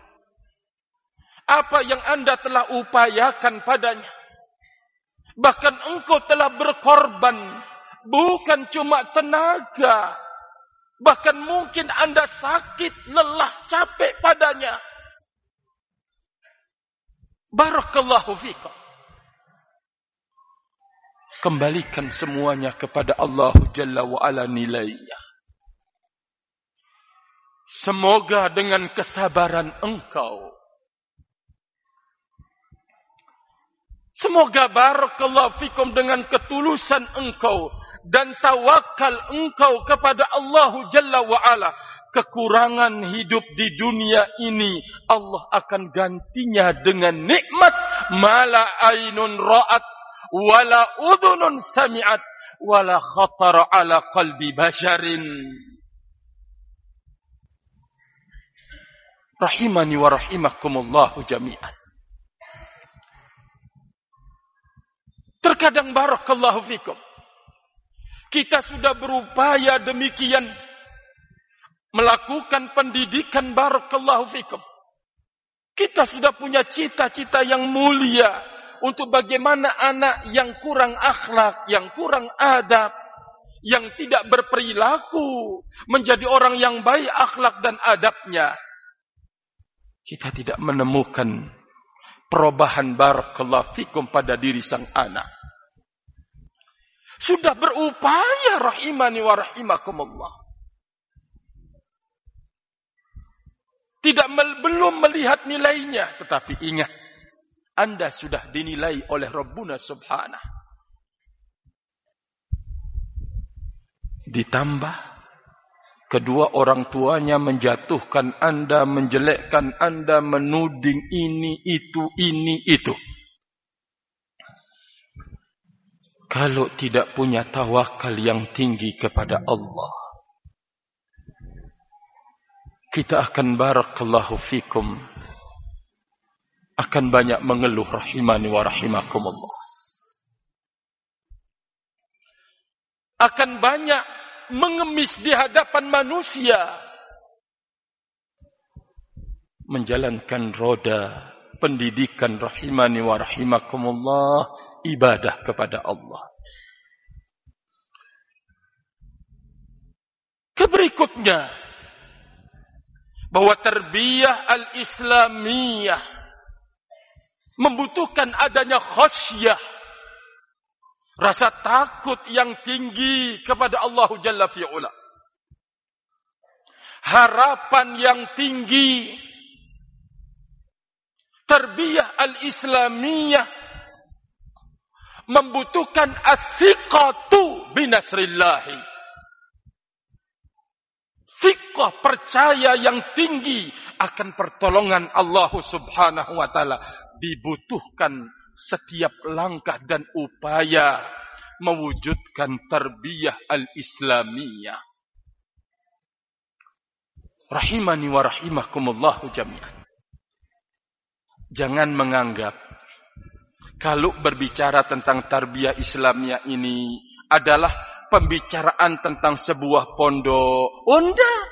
apa yang anda telah upayakan padanya, bahkan engkau telah berkorban, bukan cuma tenaga, bahkan mungkin anda sakit, lelah, capek padanya. Barakallahu fikum. Kembalikan semuanya kepada Allah Jalla wa'ala nilainya. Semoga dengan kesabaran engkau, semoga barakallahu fikum dengan ketulusan engkau dan tawakal engkau kepada Allah Jalla wa'ala, kekurangan hidup di dunia ini Allah akan gantinya dengan nikmat mala ainun ra'at wala udhunun sami'at wala khatara ala qalbi basharin. Rahimani wa rahimakumullahu jami'an. Terkadang barakallahu fikum, kita sudah berupaya demikian melakukan pendidikan barakallahu fikum. Kita sudah punya cita-cita yang mulia untuk bagaimana anak yang kurang akhlak, yang kurang adab, yang tidak berperilaku menjadi orang yang baik akhlak dan adabnya. Kita tidak menemukan perubahan barakallahu fikum pada diri sang anak. Sudah berupaya rahimani wa rahimakumullah, tidak belum melihat nilainya, tetapi ingat, anda sudah dinilai oleh Rabbuna subhanahu. Ditambah kedua orang tuanya menjatuhkan anda, menjelekkan anda, menuding ini itu ini itu. Kalau tidak punya tawakal yang tinggi kepada Allah, kita akan barakallahu fikum akan banyak mengeluh rahimani wa rahimakumullah. Akan banyak mengemis di hadapan manusia, menjalankan roda pendidikan rahimani wa rahimakumullah, ibadah kepada Allah. Keberikutnya, bahwa tarbiyah al-islamiyah membutuhkan adanya khasyah, rasa takut yang tinggi kepada Allah Jalla fi'ula, harapan yang tinggi. Tarbiyah al-islamiyah membutuhkan as-siqatu binasrillahi. Siqah, percaya yang tinggi akan pertolongan Allah Subhanahu wa taala, dibutuhkan setiap langkah dan upaya mewujudkan tarbiyah al-islamiyah. Rahimani wa rahimakumullahu jami'an. Jangan menganggap kalau berbicara tentang tarbiyah Islamiyah ini adalah pembicaraan tentang sebuah pondok. Oh, enggak.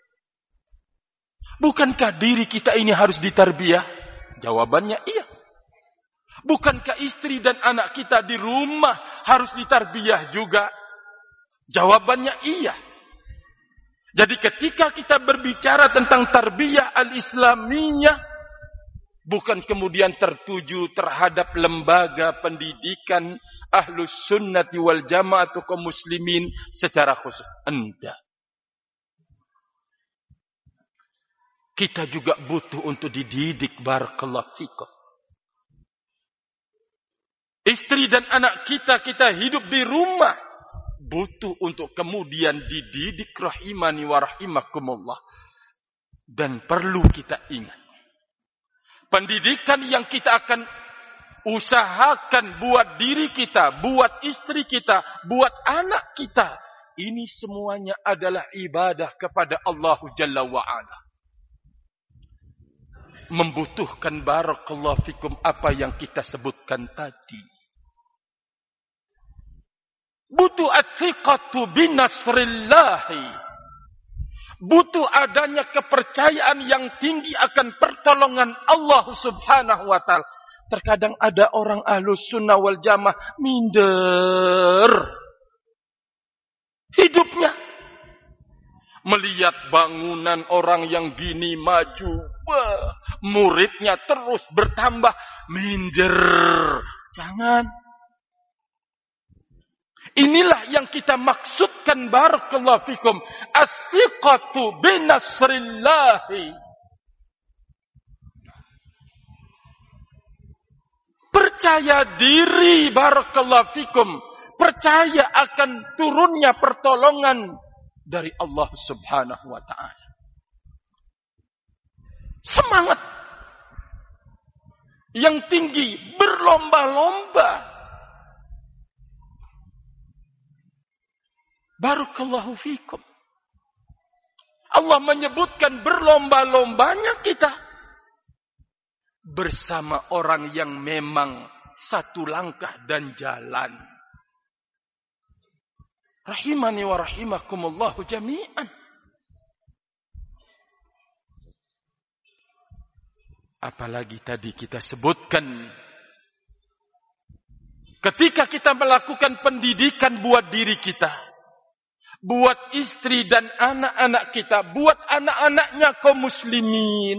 Bukankah diri kita ini harus ditarbiyah? Jawabannya iya. Bukankah istri dan anak kita di rumah harus ditarbiyah juga? Jawabannya iya. Jadi ketika kita berbicara tentang tarbiyah al-islamiyah, bukan kemudian tertuju terhadap lembaga pendidikan ahlus sunnati wal jamaah atau kaum muslimin secara khusus. Enggak. Kita juga butuh untuk dididik, barakallahu fikum. Istri dan anak kita, kita hidup di rumah, butuh untuk kemudian dididik, rahimani wa rahimakumullah. Dan perlu kita ingat, pendidikan yang kita akan usahakan buat diri kita, buat istri kita, buat anak kita, ini semuanya adalah ibadah kepada Allah Jalla wa'ala. Membutuhkan, barakallahu fikum, apa yang kita sebutkan tadi. Butuh at-thiqatu binasrillahi. Butuh adanya kepercayaan yang tinggi akan pertolongan Allah Subhanahu wa ta'ala. Terkadang ada orang ahlus sunnah wal jamaah minder hidupnya. Melihat bangunan orang yang gini maju, wah, muridnya terus bertambah, minder. Jangan. Inilah yang kita maksudkan, barakallahu fikum, as-siqatu binasrillahi. Percaya diri, barakallahu fikum, percaya akan turunnya pertolongan dari Allah Subhanahu wa ta'ala. Semangat yang tinggi, berlomba-lomba. Barakallahu fikum. Allah menyebutkan berlomba-lombanya kita bersama orang yang memang satu langkah dan jalan. Rahimani wa rahimakumullahu jami'an. Apalagi tadi kita sebutkan, ketika kita melakukan pendidikan buat diri kita, buat istri dan anak-anak kita, buat anak-anaknya kaum muslimin,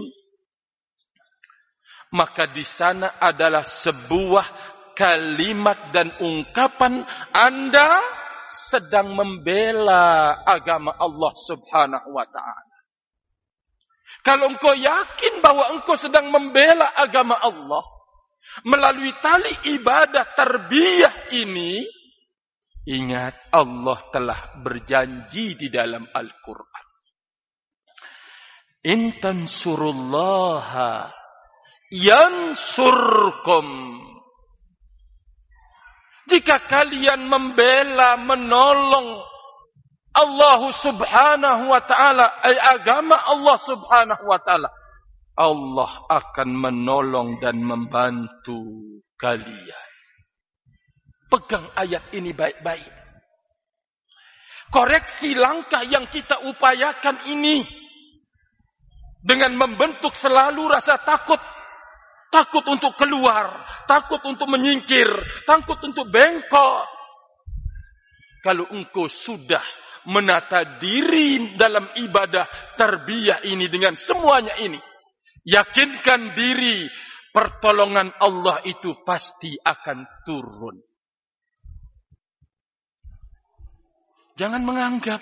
maka di sana adalah sebuah kalimat dan ungkapan Anda sedang membela agama Allah Subhanahu wa ta'ala. Kalau engkau yakin bahwa engkau sedang membela agama Allah melalui tali ibadah tarbiyah ini, ingat, Allah telah berjanji di dalam Al-Quran. In tansurullaha yansurkum. Jika kalian membela, menolong Allah Subhanahu wa ta'ala, ay agama Allah Subhanahu wa ta'ala, Allah akan menolong dan membantu kalian. Pegang ayat ini baik-baik. Koreksi langkah yang kita upayakan ini dengan membentuk selalu rasa takut. Takut untuk keluar, takut untuk menyingkir, takut untuk bengkok. Kalau engkau sudah menata diri dalam ibadah tarbiyah ini dengan semuanya ini, yakinkan diri, pertolongan Allah itu pasti akan turun. Jangan menganggap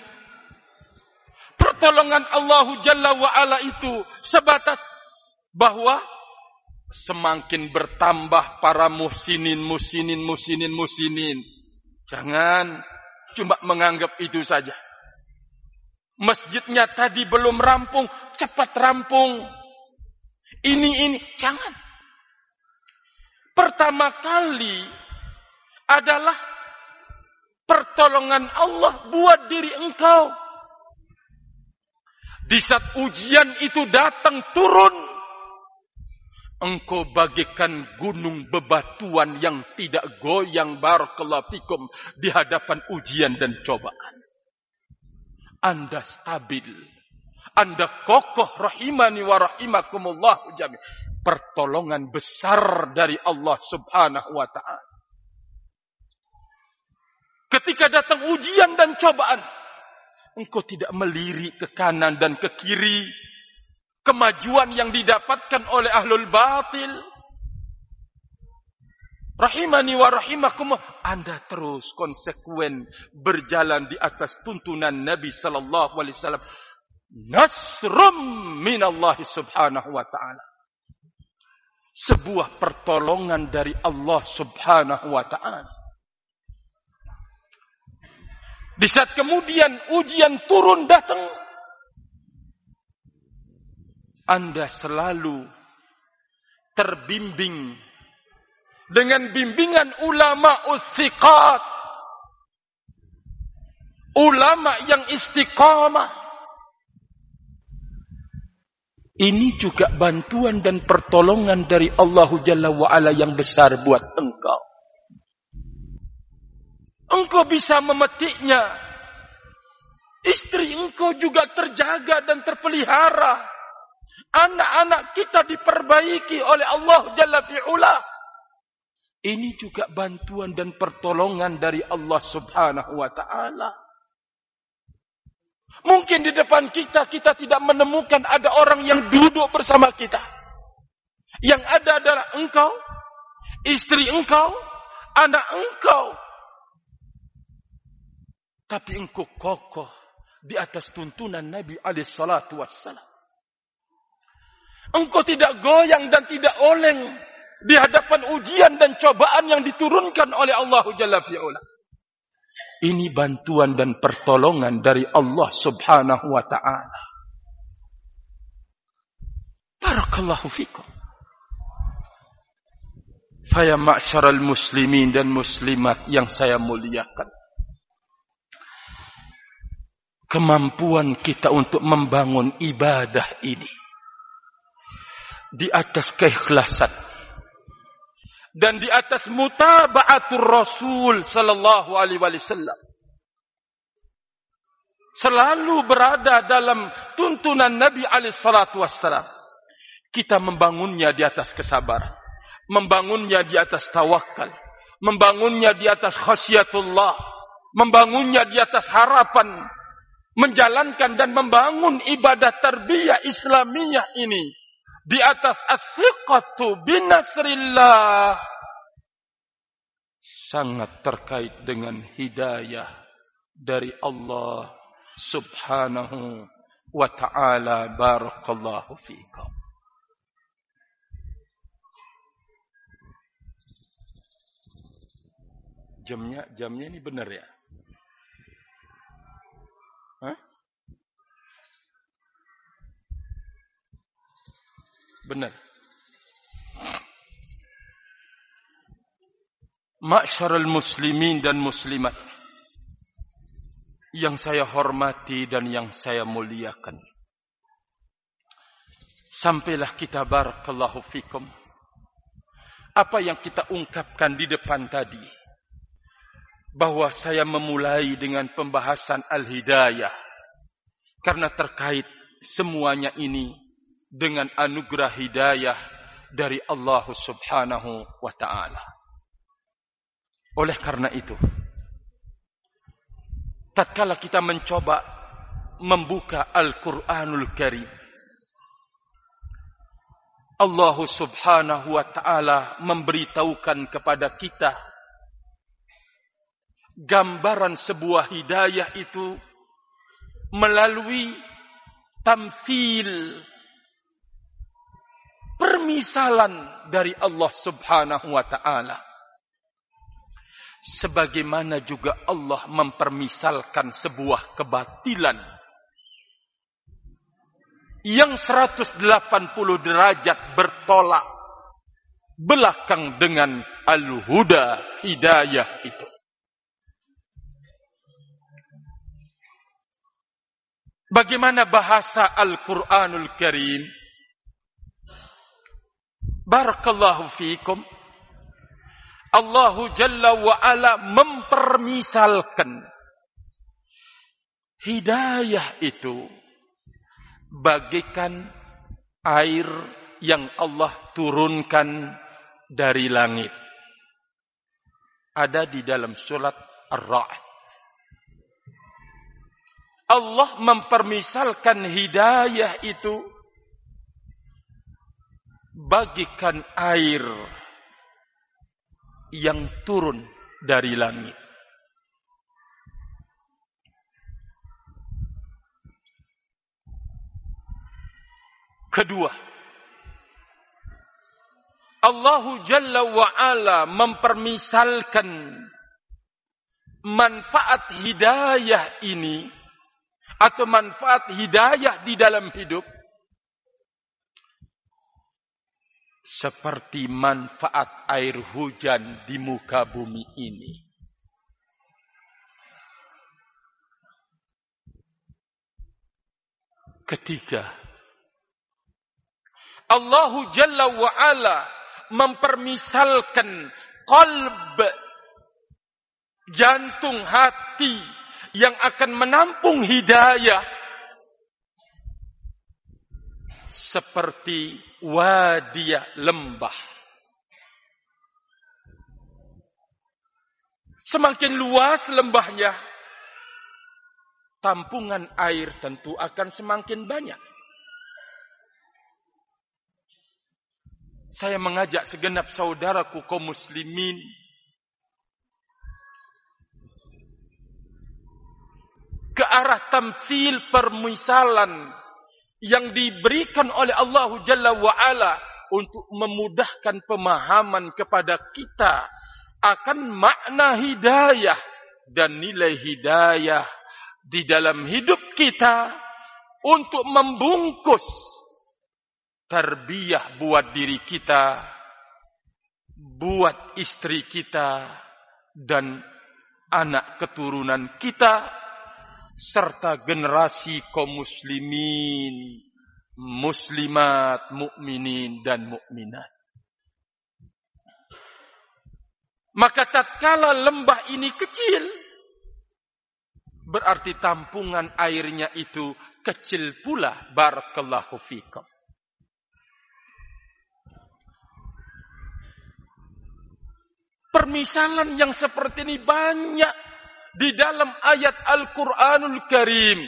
pertolongan Allah Jalla wa'ala itu sebatas bahwa semakin bertambah para muhsinin, muhsinin, muhsinin, muhsinin. Jangan cuma menganggap itu saja. Masjidnya tadi belum rampung, cepat rampung. Ini, ini, jangan. Pertama kali adalah pertolongan Allah buat diri engkau. Di saat ujian itu datang turun, engkau bagaikan gunung bebatuan yang tidak goyang, barakallahu fikum, di hadapan ujian dan cobaan. Anda stabil, Anda kokoh, rahimani wa rahimakumullah jami'. Pertolongan besar dari Allah subhanahu wa ta'ala. Ketika datang ujian dan cobaan, engkau tidak melirik ke kanan dan ke kiri. Kemajuan yang didapatkan oleh ahlul batil. Rahimani wa rahimakumullah. Anda terus konsekuen berjalan di atas tuntunan Nabi sallallahu alaihi wasallam. Nasrum minallahi subhanahu wa ta'ala. Sebuah pertolongan dari Allah subhanahu wa ta'ala. Di saat kemudian ujian turun datang, Anda selalu terbimbing dengan bimbingan ulama utsiqat, ulama yang istiqamah. Ini juga bantuan dan pertolongan dari Allah Jalla wa'ala yang besar buat engkau. Engkau bisa memetiknya. Istri engkau juga terjaga dan terpelihara. Anak-anak kita diperbaiki oleh Allah Jalla fi'ula. Ini juga bantuan dan pertolongan dari Allah subhanahu wa ta'ala. Mungkin di depan kita, kita tidak menemukan ada orang yang duduk bersama kita. Yang ada adalah engkau, istri engkau, anak engkau. Tapi engkau kokoh di atas tuntunan Nabi alaihi salatu wassalam. Engkau tidak goyang dan tidak oleng di hadapan ujian dan cobaan yang diturunkan oleh Allah Jalla fi'ula. Ini bantuan dan pertolongan dari Allah subhanahu wa ta'ala. Barakallahu fikum. Faya ma'syaral muslimin dan muslimat yang saya muliakan. Kemampuan kita untuk membangun ibadah ini di atas keikhlasan dan di atas mutaba'atur Rasul sallallahu alaihi wasallam, selalu berada dalam tuntunan Nabi alaihi salatu wassalam. Kita membangunnya di atas kesabaran, membangunnya di atas tawakal, membangunnya di atas khasyatullah, membangunnya di atas harapan, menjalankan dan membangun ibadah tarbiyah Islamiyah ini di atas as-siqatu binasrillah, sangat terkait dengan hidayah dari Allah subhanahu wa ta'ala. Barakallahu fikum. Jamnya, jamnya ini benar ya? Hah? Benar. Ma'syarul muslimin dan muslimat yang saya hormati dan yang saya muliakan. Sampailah kita, barakallahu fikum, apa yang kita ungkapkan di depan tadi, bahwa saya memulai dengan pembahasan al-hidayah karena terkait semuanya ini dengan anugerah hidayah dari Allah subhanahu wa ta'ala. Oleh karena itu, tatkala kita mencoba membuka Al-Quranul Karim, Allah subhanahu wa ta'ala memberitahukan kepada kita gambaran sebuah hidayah itu melalui tamthil, permisalan dari Allah Subhanahu wa ta'ala. Sebagaimana juga Allah mempermisalkan sebuah kebatilan yang seratus delapan puluh derajat bertolak belakang dengan al-huda, hidayah itu. Bagaimana bahasa Al-Quranul Karim? Barakallahu fiikum. Allah Jalla wa Ala mempermisalkan hidayah itu bagaikan air yang Allah turunkan dari langit. Ada di dalam surat Ar-Ra'd. Allah mempermisalkan hidayah itu bagaikan air yang turun dari langit. Kedua, Allah Jalla wa Ala mempermisalkan manfaat hidayah ini atau manfaat hidayah di dalam hidup seperti manfaat air hujan di muka bumi ini. Ketiga, Allah Jalla wa Ala mempermisalkan qalb, jantung hati yang akan menampung hidayah seperti wadiyah lembah. Semakin luas lembahnya, tampungan air tentu akan semakin banyak. Saya mengajak segenap saudaraku kaum muslimin ke arah tamtsil permisalan yang diberikan oleh Allah Jalla wa'ala untuk memudahkan pemahaman kepada kita akan makna hidayah dan nilai hidayah di dalam hidup kita untuk membungkus tarbiyah buat diri kita, buat istri kita, dan anak keturunan kita, serta generasi kaum muslimin, muslimat, mukminin dan mukminat. Maka tatkala lembah ini kecil, berarti tampungan airnya itu kecil pula. Barakallahu fikum. Permisalan yang seperti ini banyak di dalam ayat Al-Quranul Karim.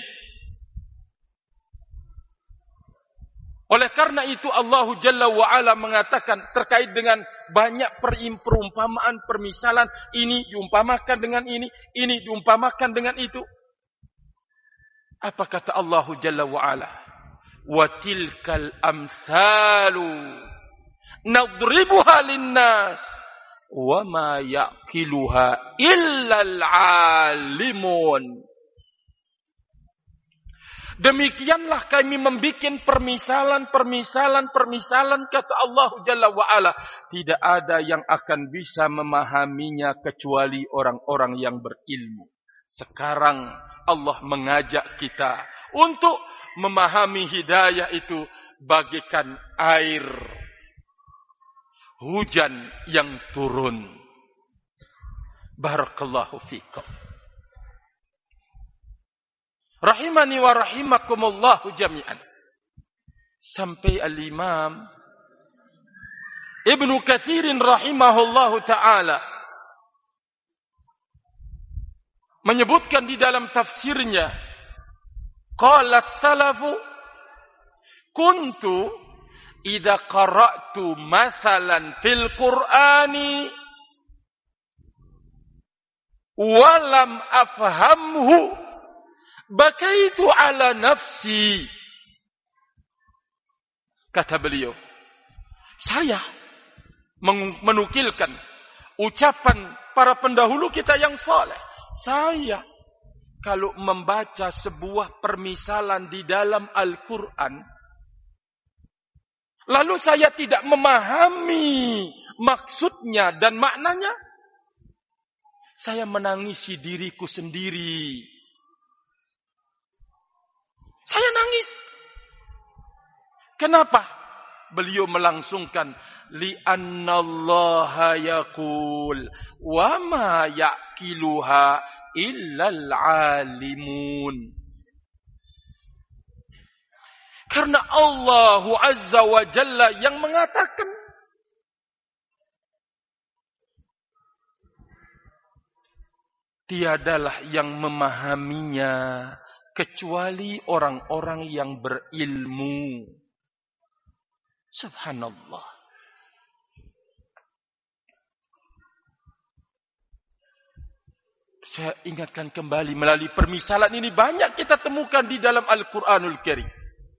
Oleh karena itu Allah Jalla wa'ala mengatakan terkait dengan banyak perumpamaan, permisalan. Ini diumpamakan dengan ini, ini diumpamakan dengan itu. Apa kata Allah Jalla wa'ala? Wa tilkal amsalu nadribuha linnas wa ma yaqiluha illal alimun. Demikianlah kami membuat permisalan, permisalan, permisalan, kata Allah Jalla wa'ala. Tidak ada yang akan bisa memahaminya kecuali orang-orang yang berilmu. Sekarang Allah mengajak kita untuk memahami hidayah itu bagaikan air hujan yang turun. Barakallahu fikum. Rahimani wa rahimakumullahu jami'an. Sampai al-Imam Ibnu Katsirin rahimahullahu ta'ala menyebutkan di dalam tafsirnya, qala as-salafu kuntu idza qara'tu mathalan fil Qur'ani wa lam afhamhu bakaitu ala nafsi. Kata beliau, Saya menukilkan ucapan para pendahulu kita yang saleh. Saya kalau membaca sebuah permisalan di dalam Al-Quran, lalu saya tidak memahami maksudnya dan maknanya, saya menangisi diriku sendiri. Saya nangis. Kenapa? Beliau melangsungkan, li'annallaha yaqul wa ma ya'kiluha illal alimun. Karena Allah Azza wa Jalla yang mengatakan, tiadalah yang memahaminya kecuali orang-orang yang berilmu. Subhanallah. Saya ingatkan kembali, melalui permisalan ini banyak kita temukan di dalam Al-Quranul Karim.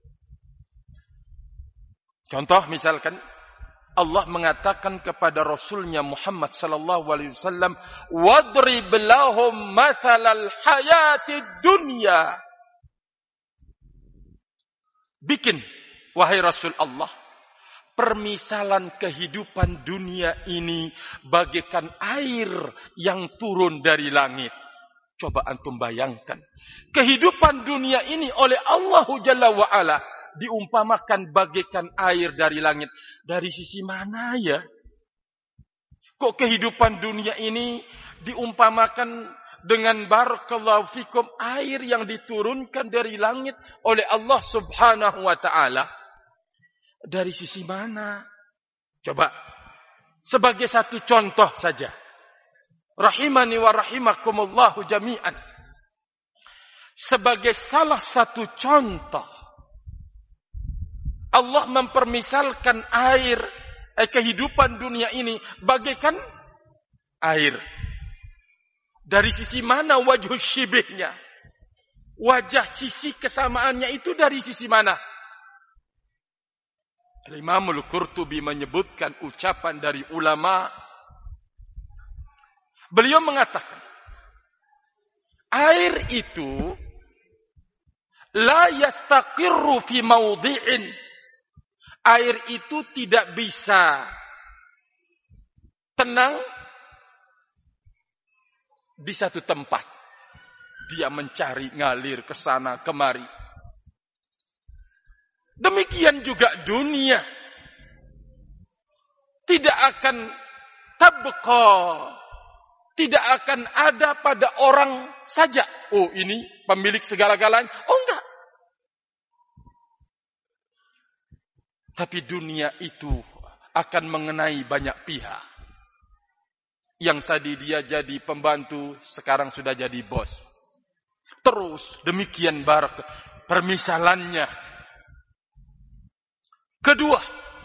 Contoh misalkan, Allah mengatakan kepada Rasulnya Muhammad sallallahu alaihi wasallam, "Wadrib lahum mathalal hayatid dunya." Bikin, wahai Rasul Allah, permisalan kehidupan dunia ini bagaikan air yang turun dari langit. Coba antum bayangkan. Kehidupan dunia ini oleh Allah Jalla wa'ala diumpamakan bagaikan air dari langit. Dari sisi mana ya? Kok kehidupan dunia ini diumpamakan dengan barakallahu fikum air yang diturunkan dari langit oleh Allah Subhanahu wa ta'ala? Dari sisi mana? Coba. Sebagai satu contoh saja. Rahimani wa rahimakumullahu jami'an. Sebagai salah satu contoh, Allah mempermisalkan air, eh, kehidupan dunia ini bagaikan air. Dari sisi mana wajah syibihnya? Wajah sisi kesamaannya itu dari sisi mana? Imamul Qurtubi menyebutkan ucapan dari ulama. Beliau mengatakan, air itu la yastaqirru fi mawdi'in. Air itu tidak bisa tenang di satu tempat. Dia mencari, ngalir ke sana kemari. Demikian juga dunia tidak akan tabqa, tidak akan ada pada orang saja. Oh, ini pemilik segala-galanya. Oh, enggak. Tapi dunia itu akan mengenai banyak pihak. Yang tadi dia jadi pembantu, sekarang sudah jadi bos. Terus demikian barak permisalannya. Kedua,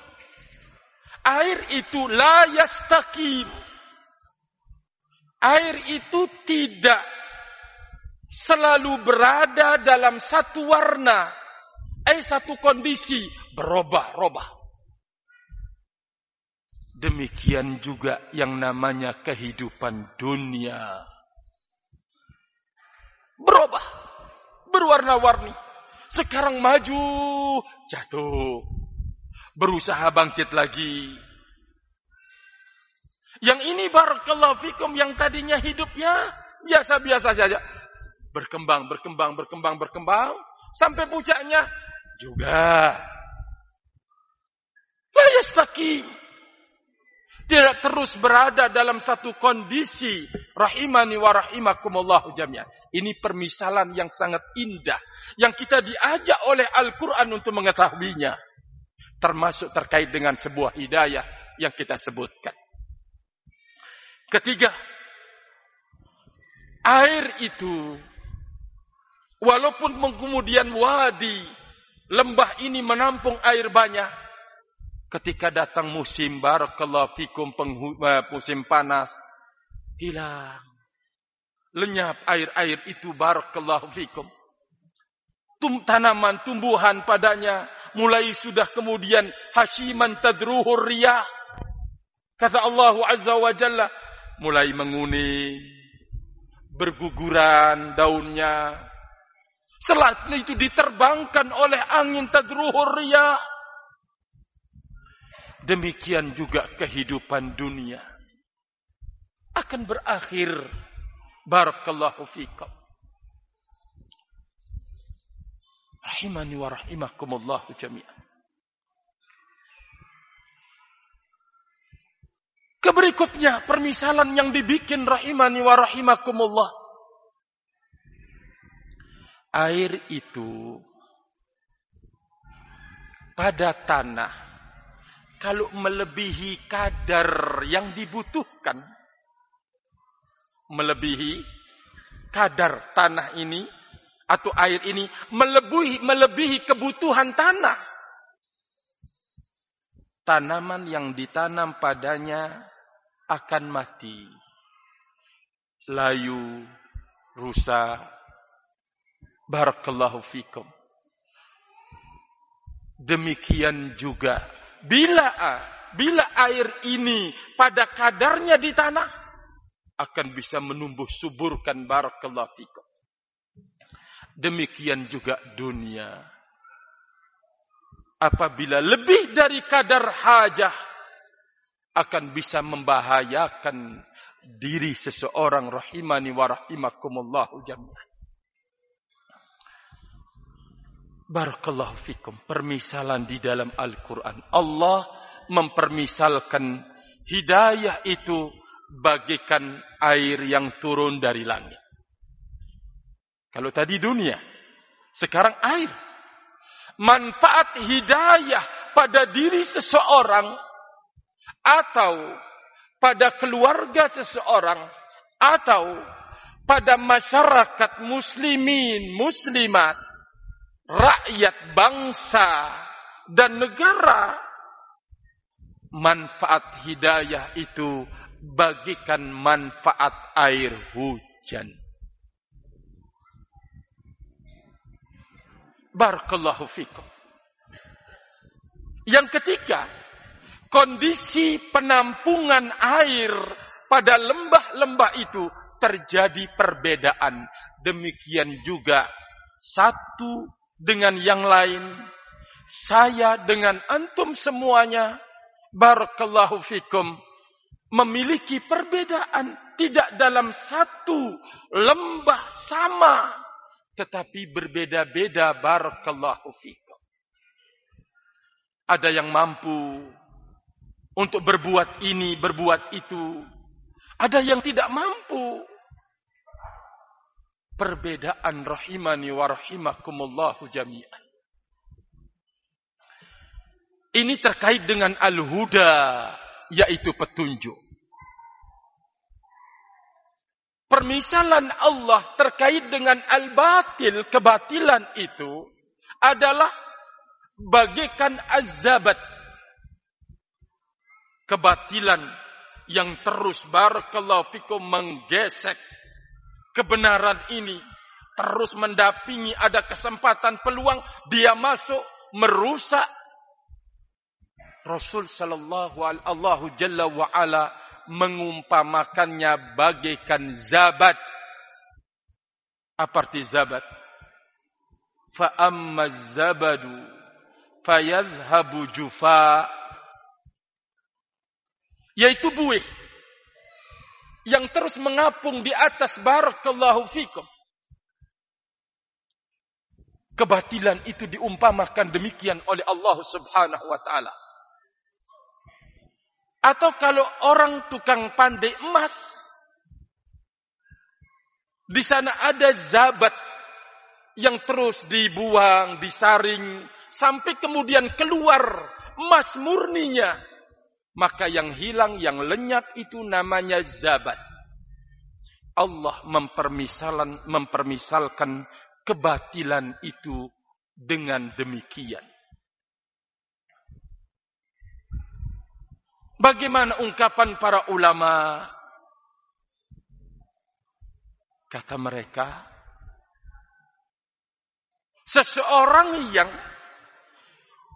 air itu la yastaqim. Air itu tidak selalu berada dalam satu warna, eh satu kondisi, berubah-ubah. Demikian juga yang namanya kehidupan dunia. Berubah, berwarna-warni. Sekarang maju, jatuh. Berusaha bangkit lagi. Yang ini barakallahu fikum, yang tadinya hidupnya biasa-biasa saja. Berkembang, berkembang, berkembang, berkembang. Sampai puncaknya juga. La yastaqim. Tidak terus berada dalam satu kondisi. Rahimani wa rahimakumullahu jami'an. Ini permisalan yang sangat indah. Yang kita diajak oleh Al-Quran untuk mengetahuinya. Termasuk terkait dengan sebuah hidayah yang kita sebutkan. Ketiga, air itu walaupun kemudian wadi, lembah ini menampung air banyak, ketika datang musim barakallahu fikum, musim panas, hilang, lenyap air-air itu barakallahu fikum. Tum, tanaman, tumbuhan padanya mulai sudah kemudian hasyiman tadruhur riyah. Kata Allah Azza wa Jalla, mulai menguning, berguguran daunnya. Setelah itu diterbangkan oleh angin tadruhur riyah. Demikian juga kehidupan dunia akan berakhir. Barakallahu fikum. Rahimani wa rahimakumullahu jami'an. Keberikutnya permisalan yang dibikin rahimani wa rahimakumullah. Air itu pada tanah kalau melebihi kadar yang dibutuhkan, melebihi kadar tanah ini atau air ini melebihi melebihi kebutuhan tanah, tanaman yang ditanam padanya akan mati, layu, rusak. Barakallahu fikum. Demikian juga bila bila air ini pada kadarnya di tanah akan bisa menumbuh suburkan. Barakallahu fikum. Demikian juga dunia. Apabila lebih dari kadar hajah akan bisa membahayakan diri seseorang rahimani wa rahimakumullahu jami'an. Barakallahu fikum. Permisalan di dalam Al-Quran. Allah mempermisalkan hidayah itu bagaikan air yang turun dari langit. Kalau tadi dunia, sekarang air. Manfaat hidayah pada diri seseorang atau pada keluarga seseorang atau pada masyarakat muslimin, muslimat, rakyat bangsa dan negara, manfaat hidayah itu bagikan manfaat air hujan. Barakallahu fikum. Yang ketiga, kondisi penampungan air pada lembah-lembah itu terjadi perbedaan. Demikian juga satu dengan yang lain, saya dengan antum semuanya, barakallahu fikum, memiliki perbedaan. Tidak dalam satu lembah sama, tetapi berbeda-beda. Barakallahu fikum. Ada yang mampu untuk berbuat ini, berbuat itu. Ada yang tidak mampu. Perbedaan rahimani wa rahimakumullahu jami'an. Ini terkait dengan al-huda, yaitu petunjuk. Permisalan Allah terkait dengan al-batil, kebatilan itu adalah bagaikan az-zabat. Kebatilan yang terus barakallahu fikum menggesek kebenaran ini, terus mendampingi, ada kesempatan peluang dia masuk merusak. Rasul sallallahu alaihi jalla wa ala mengumpamakannya bagaikan zabat. Apa arti zabat? Fa amma zabadu fayadhhabu jufa, yaitu buih yang terus mengapung di atas. Barakallahu fikum. Kebatilan itu diumpamakan demikian oleh Allah Subhanahu wa taala. Atau kalau orang tukang pandai emas, di sana ada zabat yang terus dibuang, disaring, sampai kemudian keluar emas murninya. Maka yang hilang, yang lenyap itu namanya zabat. Allah mempermisalan, mempermisalkan kebatilan itu dengan demikian. Bagaimana ungkapan para ulama? Kata mereka, seseorang yang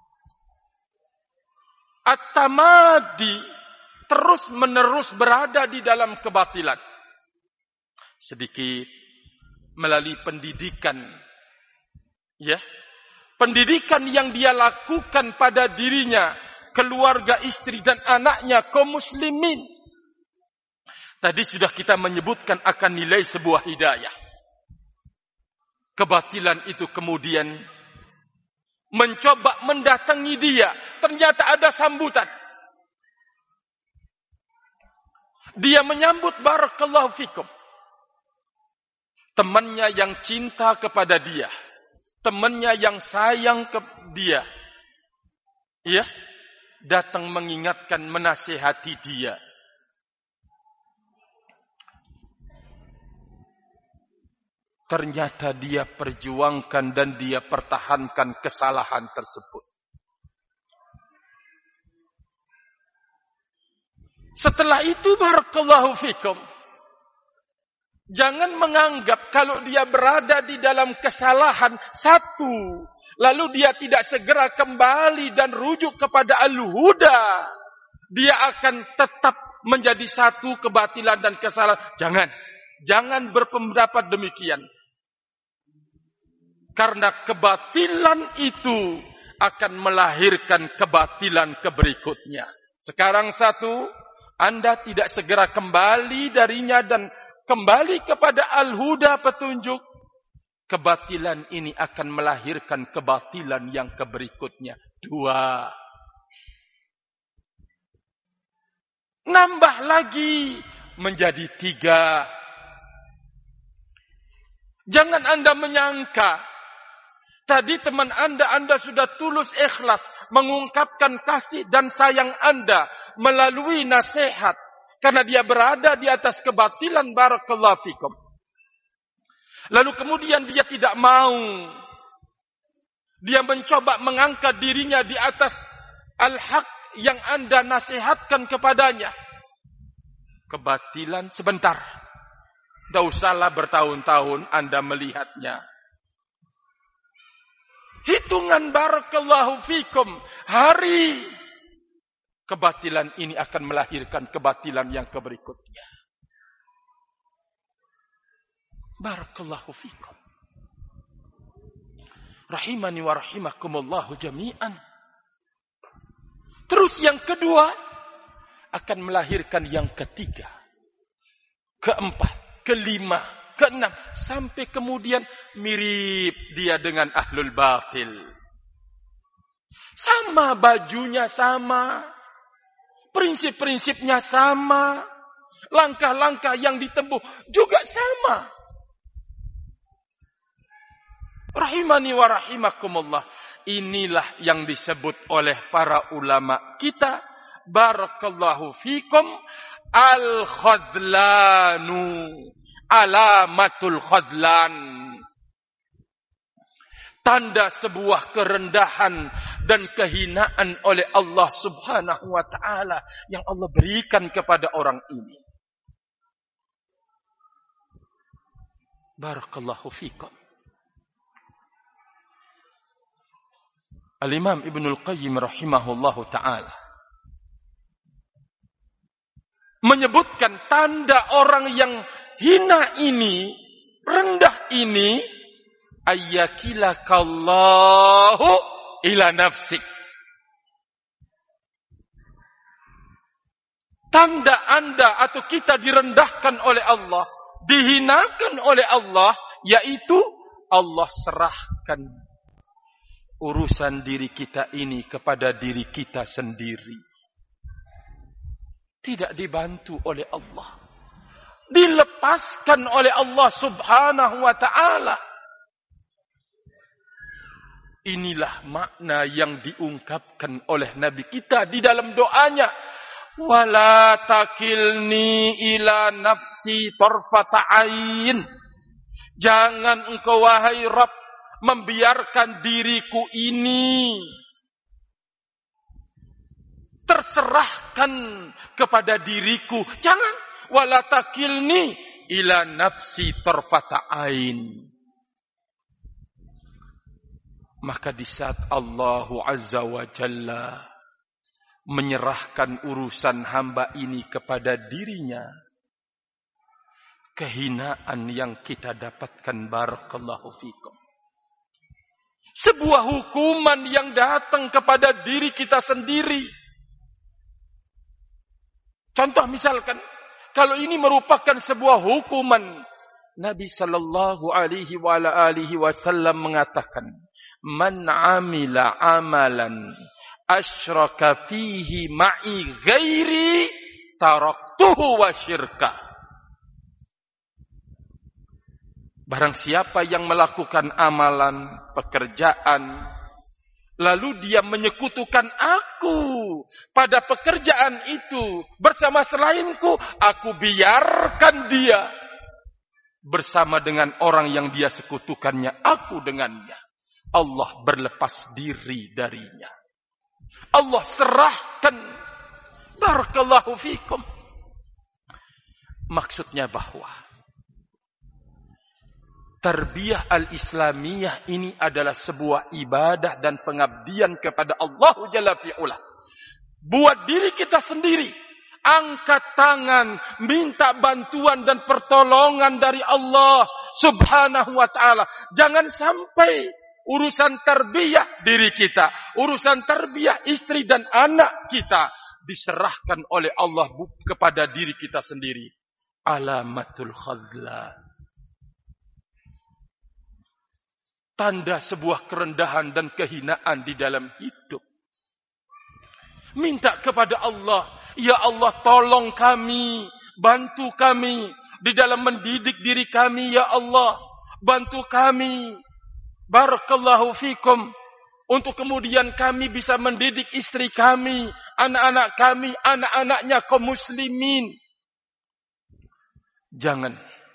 at-tamadi, terus menerus berada di dalam kebatilan. Sedikit melalui pendidikan, ya, pendidikan yang dia lakukan pada dirinya, keluarga, istri dan anaknya kaum muslimin. Tadi sudah kita menyebutkan akan nilai sebuah hidayah. Kebatilan itu kemudian mencoba mendatangi dia. Ternyata ada sambutan. Dia menyambut, barakallahu fikum, temannya yang cinta kepada dia, temannya yang sayang ke dia, ya, datang mengingatkan, menasihati dia. Ternyata dia perjuangkan dan dia pertahankan kesalahan tersebut. Setelah itu, barakallahu fikum, jangan menganggap kalau dia berada di dalam kesalahan satu, lalu dia tidak segera kembali dan rujuk kepada al-huda, dia akan tetap menjadi satu kebatilan dan kesalahan. Jangan, jangan berpendapat demikian. Karena kebatilan itu akan melahirkan kebatilan keberikutnya. Sekarang satu, Anda tidak segera kembali darinya dan kembali kepada al-huda, petunjuk. Kebatilan ini akan melahirkan kebatilan yang keberikutnya. Dua. Nambah lagi menjadi tiga. Jangan Anda menyangka tadi teman Anda, Anda sudah tulus ikhlas mengungkapkan kasih dan sayang Anda melalui nasihat. Karena dia berada di atas kebatilan, barakallahu fikum. Lalu kemudian dia tidak mau. Dia mencoba mengangkat dirinya di atas al-haq yang Anda nasihatkan kepadanya. Kebatilan sebentar. Tidak usahlah bertahun-tahun Anda melihatnya. Hitungan, barakallahu fikum, hari, kebatilan ini akan melahirkan kebatilan yang keberikutnya. Barakallahu fikum. Rahimani wa rahimakumullahu jami'an. Terus yang kedua akan melahirkan yang ketiga, keempat, kelima, keenam, sampai kemudian mirip dia dengan ahlul batil. Sama bajunya, sama prinsip-prinsipnya, sama langkah-langkah yang ditempuh juga sama. Rahimani wa rahimakumullah. Inilah yang disebut oleh para ulama kita, barakallahu fikum, al-khadlanu, alamatul khadlan. Tanda sebuah kerendahan dan kehinaan oleh Allah subhanahu wa ta'ala yang Allah berikan kepada orang ini. Barakallahu fikum. Al-Imam Ibnul Qayyim rahimahullahu ta'ala menyebutkan tanda orang yang hina ini, rendah ini, ayyakilakallahu ila nafsik. Tanda Anda atau kita direndahkan oleh Allah, dihinakan oleh Allah, yaitu Allah serahkan urusan diri kita ini kepada diri kita sendiri. Tidak dibantu oleh Allah. Dilepaskan oleh Allah subhanahu wa ta'ala. Inilah makna yang diungkapkan oleh Nabi kita di dalam doanya. Wala takilni ila nafsi tarfata ain. Jangan engkau wahai Rabb membiarkan diriku ini terserahkan kepada diriku. Jangan. Wala takilni ila nafsi tarfata ain. Maka di saat Allah Azza wa Jalla menyerahkan urusan hamba ini kepada dirinya, kehinaan yang kita dapatkan, barakallahu fikum. Sebuah hukuman yang datang kepada diri kita sendiri. Contoh misalkan, kalau ini merupakan sebuah hukuman, Nabi sallallahu alaihi wa ala alihi wasallam mengatakan, "Man 'amila 'amalan asyraka fihi ma'i ghairi taraktuhu wa syirka." Barang siapa yang melakukan amalan, pekerjaan, lalu dia menyekutukan aku pada pekerjaan itu bersama selainku, aku biarkan dia bersama dengan orang yang dia sekutukannya, aku dengannya. Allah berlepas diri darinya. Allah serahkan. Barakallahu fikum. Maksudnya bahwa tarbiyah al-islamiyah ini adalah sebuah ibadah dan pengabdian kepada Allah Jalla fi'ula. Buat diri kita sendiri. Angkat tangan, minta bantuan dan pertolongan dari Allah Subhanahu wa ta'ala. Jangan sampai urusan tarbiyah diri kita, urusan tarbiyah istri dan anak kita diserahkan oleh Allah kepada diri kita sendiri. Alamatul khazlan. Tanda sebuah kerendahan dan kehinaan di dalam hidup. Minta kepada Allah, ya Allah tolong kami, bantu kami di dalam mendidik diri kami, ya Allah. Bantu kami, barakallahu fikum, untuk kemudian kami bisa mendidik istri kami, anak-anak kami, anak-anaknya kaum muslimin. Jangan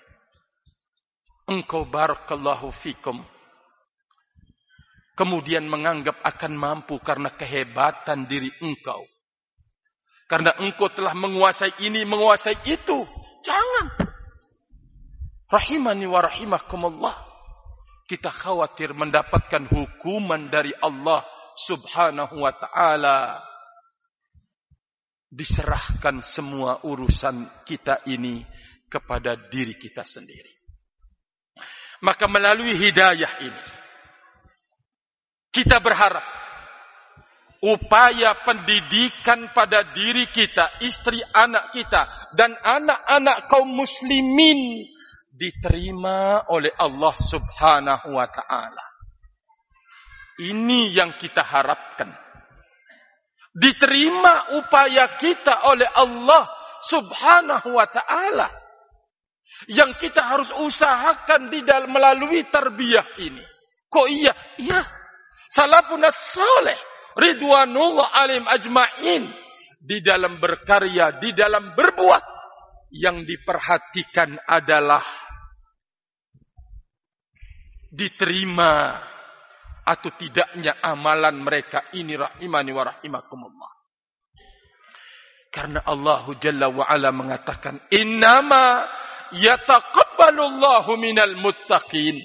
engkau barakallahu fikum kemudian menganggap akan mampu karena kehebatan diri engkau. Karena engkau telah menguasai ini, menguasai itu. Jangan. Rahimani wa rahimakumullah. Kita khawatir mendapatkan hukuman dari Allah Subhanahu wa ta'ala. Diserahkan semua urusan kita ini kepada diri kita sendiri. Maka melalui hidayah ini, kita berharap upaya pendidikan pada diri kita, istri anak kita, dan anak-anak kaum muslimin diterima oleh Allah Subhanahu wa ta'ala. Ini yang kita harapkan. Diterima upaya kita oleh Allah Subhanahu wa ta'ala. Yang kita harus usahakan di dalam melalui tarbiyah ini. Kok iya? Iya. Salafun as-salih ridwanullah alim ajma'in, di dalam berkarya, di dalam berbuat, yang diperhatikan adalah diterima atau tidaknya amalan mereka ini, rahimani wa rahimakumullah. Karena Allah Jalla wa ala mengatakan, innama yataqabbalullahu minal muttaqin.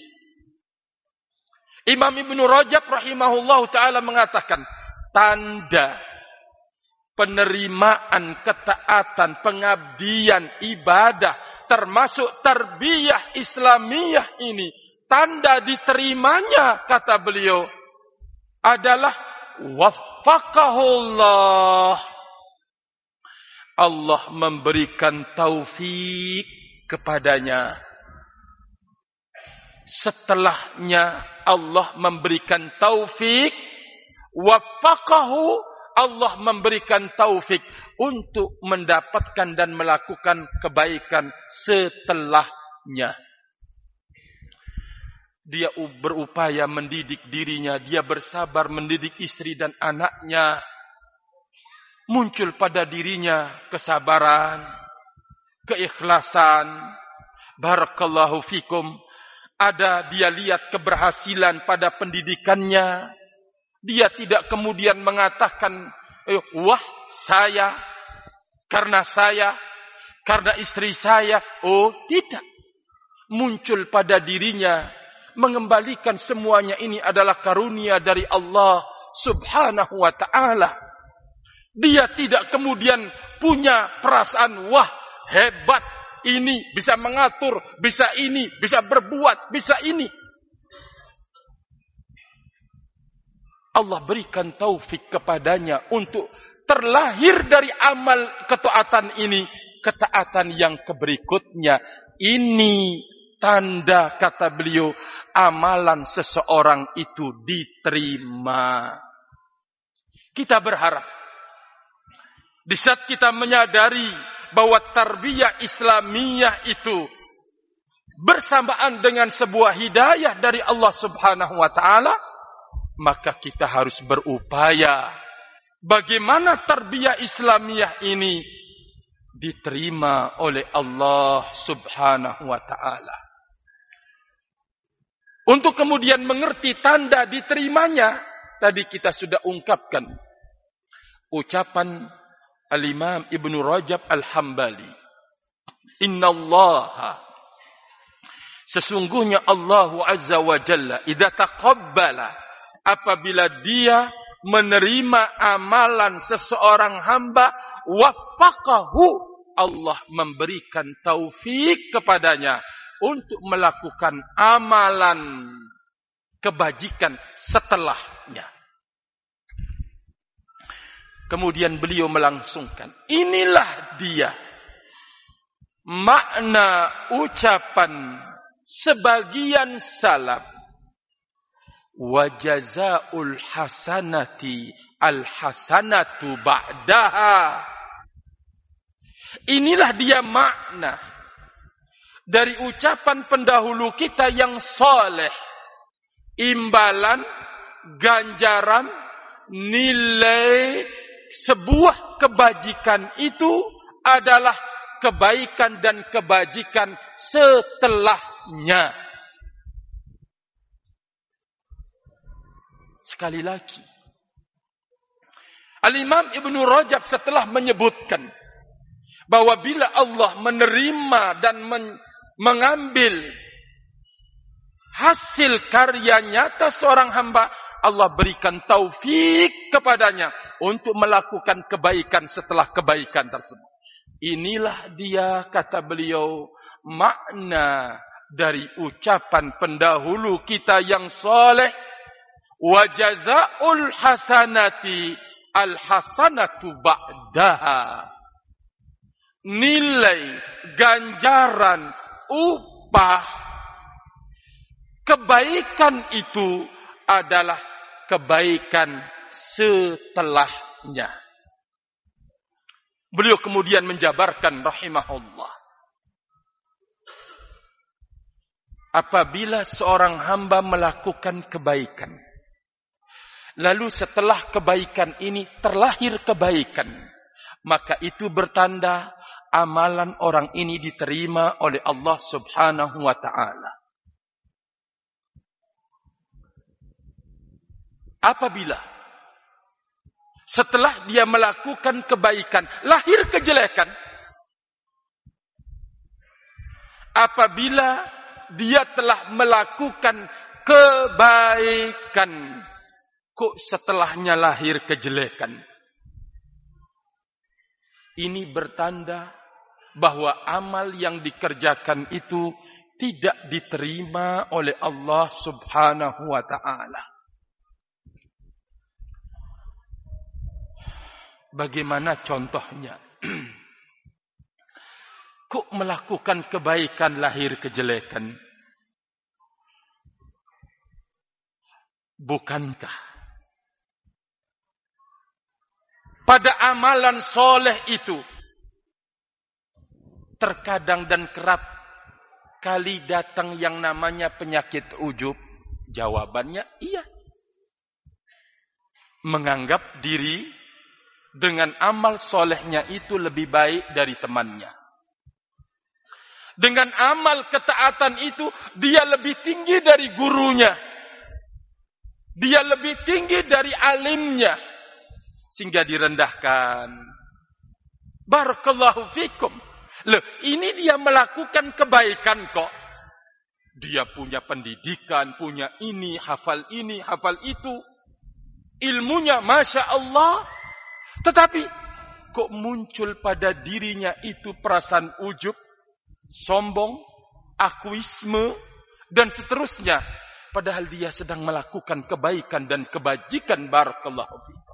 Imam Ibnu Rajab rahimahullah ta'ala mengatakan, tanda penerimaan, ketaatan, pengabdian, ibadah, termasuk tarbiyah Islamiyah ini, tanda diterimanya, kata beliau, adalah waffaqahullah. Allah memberikan taufik kepadanya. Setelahnya Allah memberikan taufik, waffaqahu, Allah memberikan taufik untuk mendapatkan dan melakukan kebaikan setelahnya. Dia berupaya mendidik dirinya, dia bersabar mendidik istri dan anaknya. Muncul pada dirinya kesabaran, keikhlasan, barakallahu fikum. Ada dia lihat keberhasilan pada pendidikannya. Dia tidak kemudian mengatakan, eh, wah saya, karena saya, karena istri saya. Oh tidak. Muncul pada dirinya, mengembalikan semuanya ini adalah karunia dari Allah Subhanahu wa ta'ala. Dia tidak kemudian punya perasaan, wah hebat, ini bisa mengatur, bisa ini, bisa berbuat, bisa ini. Allah berikan taufik kepadanya untuk terlahir dari amal ketaatan ini, ketaatan yang keberikutnya. Ini tanda, kata beliau, amalan seseorang itu diterima. Kita berharap di saat kita menyadari bahwa tarbiyah Islamiyah itu bersamaan dengan sebuah hidayah dari Allah Subhanahu wa taala, maka kita harus berupaya bagaimana tarbiyah Islamiyah ini diterima oleh Allah Subhanahu wa taala. Untuk kemudian mengerti tanda diterimanya, tadi kita sudah ungkapkan ucapan Al-Imam Ibnu Rajab Al-Hambali. Innallaha, sesungguhnya Allah Azza wa Jalla, idza taqabbala, apabila dia menerima amalan seseorang hamba, waffaqahu, Allah memberikan taufik kepadanya untuk melakukan amalan kebajikan setelahnya. Kemudian beliau melangsungkan, inilah dia makna ucapan sebagian salaf, wa jazaa'ul hasanati al hasanatu ba'daha. Inilah dia makna dari ucapan pendahulu kita yang saleh. Imbalan, ganjaran, nilai sebuah kebajikan itu adalah kebaikan dan kebajikan setelahnya. Sekali lagi, Al-Imam Ibnu Rajab setelah menyebutkan bahwa bila Allah menerima dan men- mengambil hasil karya nyata seorang hamba, Allah berikan taufik kepadanya untuk melakukan kebaikan setelah kebaikan tersebut. Inilah dia, kata beliau, makna dari ucapan pendahulu kita yang soleh, wa jazaa'ul hasanati al hasanatu ba'daha. Nilai, ganjaran, upah, kebaikan itu adalah kebaikan setelahnya. Beliau kemudian menjabarkan rahimahullah, apabila seorang hamba melakukan kebaikan, lalu setelah kebaikan ini terlahir kebaikan, maka itu bertanda amalan orang ini diterima oleh Allah Subhanahu wa ta'ala. Apabila setelah dia melakukan kebaikan lahir kejelekan, apabila dia telah melakukan kebaikan, kok setelahnya lahir kejelekan, ini bertanda bahwa amal yang dikerjakan itu tidak diterima oleh Allah Subhanahu wa ta'ala. Bagaimana contohnya? Kok melakukan kebaikan lahir kejelekan? Bukankah pada amalan soleh itu terkadang dan kerap kali datang yang namanya penyakit ujub? Jawabannya iya. Menganggap diri dengan amal solehnya itu lebih baik dari temannya. Dengan amal ketaatan itu, dia lebih tinggi dari gurunya. Dia lebih tinggi dari alimnya. Sehingga direndahkan. Barakallahu fikum. Loh, ini dia melakukan kebaikan kok. Dia punya pendidikan, punya ini, hafal ini, hafal itu. Ilmunya Masya Allah. Tetapi kok muncul pada dirinya itu perasaan ujub, sombong, akuisme, dan seterusnya. Padahal dia sedang melakukan kebaikan dan kebajikan. Barakallahu fikum.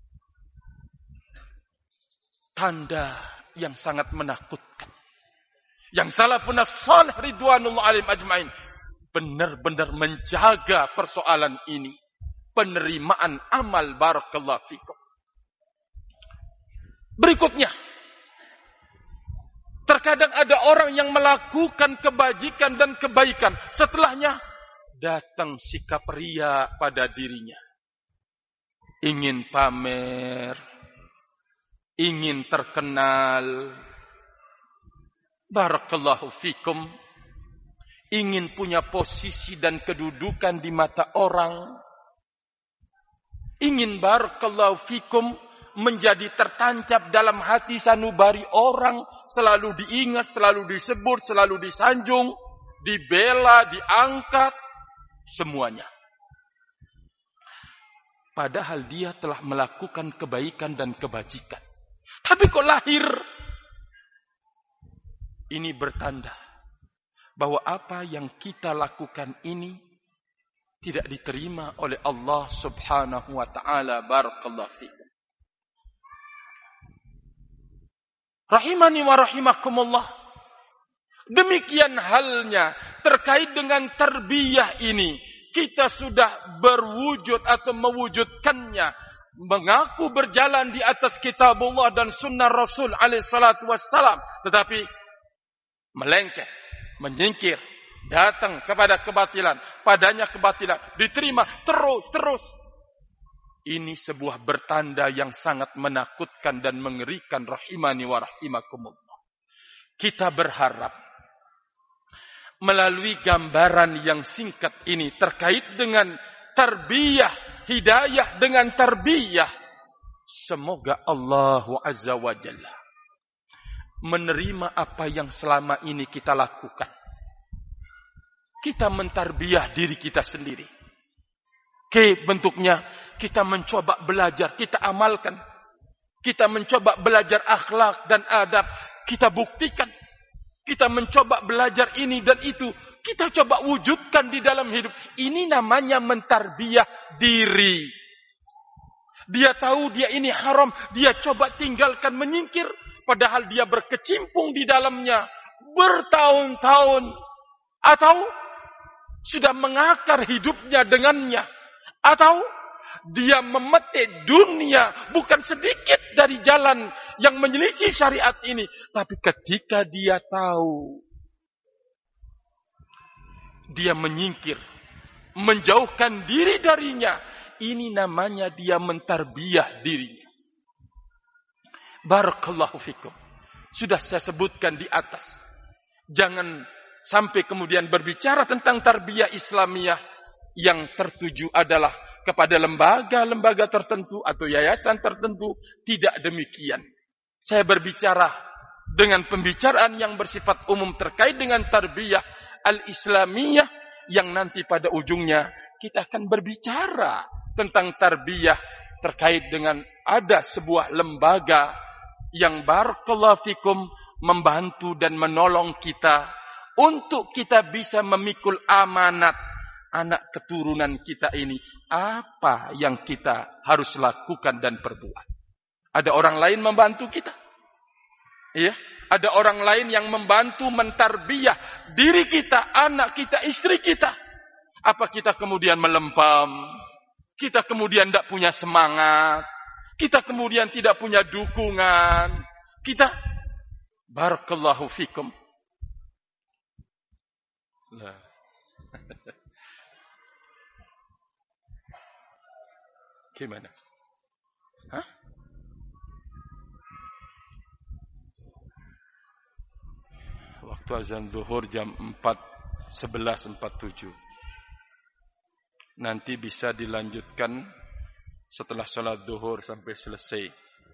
Tanda yang sangat menakutkan. Yang salafun as-salih ridwanullah alaihim ajmain benar-benar menjaga persoalan ini. Penerimaan amal. Barakallahu fikum. Berikutnya, terkadang ada orang yang melakukan kebajikan dan kebaikan. Setelahnya, datang sikap ria pada dirinya. Ingin pamer, ingin terkenal. Barakallahu fikum. Ingin punya posisi dan kedudukan di mata orang. Ingin barakallahu fikum menjadi tertancap dalam hati sanubari orang, selalu diingat, selalu disebut, selalu disanjung, dibela, diangkat, semuanya. Padahal dia telah melakukan kebaikan dan kebajikan. Tapi kok lahir? Ini bertanda bahwa apa yang kita lakukan ini tidak diterima oleh Allah Subhanahu wa taala. Barakallahu fikum. Rahimani wa rahimakumullah. Demikian halnya terkait dengan tarbiyah ini. Kita sudah berwujud atau mewujudkannya. Mengaku berjalan di atas kitabullah dan sunnah Rasul alaihi salatu wassalam. Tetapi melengket, menyingkir, datang kepada kebatilan. Padanya kebatilan. Diterima terus-terus. Ini sebuah bertanda yang sangat menakutkan dan mengerikan. Rahimani wa rahimakumullah. Kita berharap melalui gambaran yang singkat ini terkait dengan tarbiyah, hidayah dengan tarbiyah, semoga Allah Azza wa Jalla menerima apa yang selama ini kita lakukan. Kita mentarbiyah diri kita sendiri. Oke, bentuknya kita mencoba belajar, kita amalkan. Kita mencoba belajar akhlak dan adab, kita buktikan. Kita mencoba belajar ini dan itu, kita coba wujudkan di dalam hidup. Ini namanya mentarbiyah diri. Dia tahu dia ini haram, dia coba tinggalkan, menyingkir. Padahal dia berkecimpung di dalamnya bertahun-tahun. Atau sudah mengakar hidupnya dengannya. Atau dia memetik dunia bukan sedikit dari jalan yang menyelisih syariat ini. Tapi ketika dia tahu, dia menyingkir, menjauhkan diri darinya. Ini namanya dia mentarbiyah dirinya. Barakallahu fikum. Sudah saya sebutkan di atas. Jangan sampai kemudian berbicara tentang tarbiyah Islamiyah yang tertuju adalah kepada lembaga-lembaga tertentu atau yayasan tertentu. Tidak demikian. Saya berbicara dengan pembicaraan yang bersifat umum terkait dengan tarbiyah al-Islamiyah yang nanti pada ujungnya kita akan berbicara tentang tarbiyah terkait dengan ada sebuah lembaga yang barakallahu fikum membantu dan menolong kita untuk kita bisa memikul amanat anak keturunan kita ini. Apa yang kita harus lakukan dan perbuat? Ada orang lain membantu kita. Iya, ada orang lain yang membantu mentarbiyah diri kita, anak kita, istri kita. Apa kita kemudian melempam? Kita kemudian tidak punya semangat. Kita kemudian tidak punya dukungan. Kita barakallahu fikum. Nah. Gimana? Hah? Waktu azan zuhur jam empat sebelas empat puluh tujuh. Nanti bisa dilanjutkan setelah salat zuhur sampai selesai.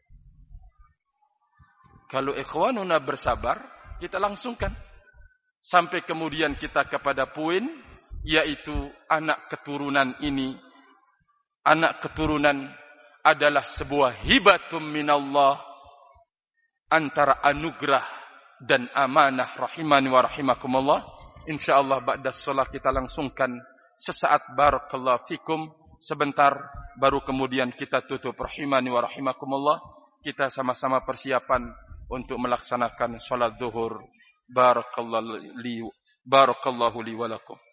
Kalau ikhwanuna bersabar, kita langsungkan. Sampai kemudian kita kepada poin, yaitu anak keturunan ini. Anak keturunan adalah sebuah hibatum minallah, antara anugerah dan amanah rahimani wa rahimakumullah. Insyaallah ba'da shalah kita langsungkan sesaat. Barakallahu fikum. Sebentar baru kemudian kita tutup rahimani wa rahimakumullah. Kita sama-sama persiapan untuk melaksanakan salat zuhur. Barakallahu li barakallahu li wa lakum.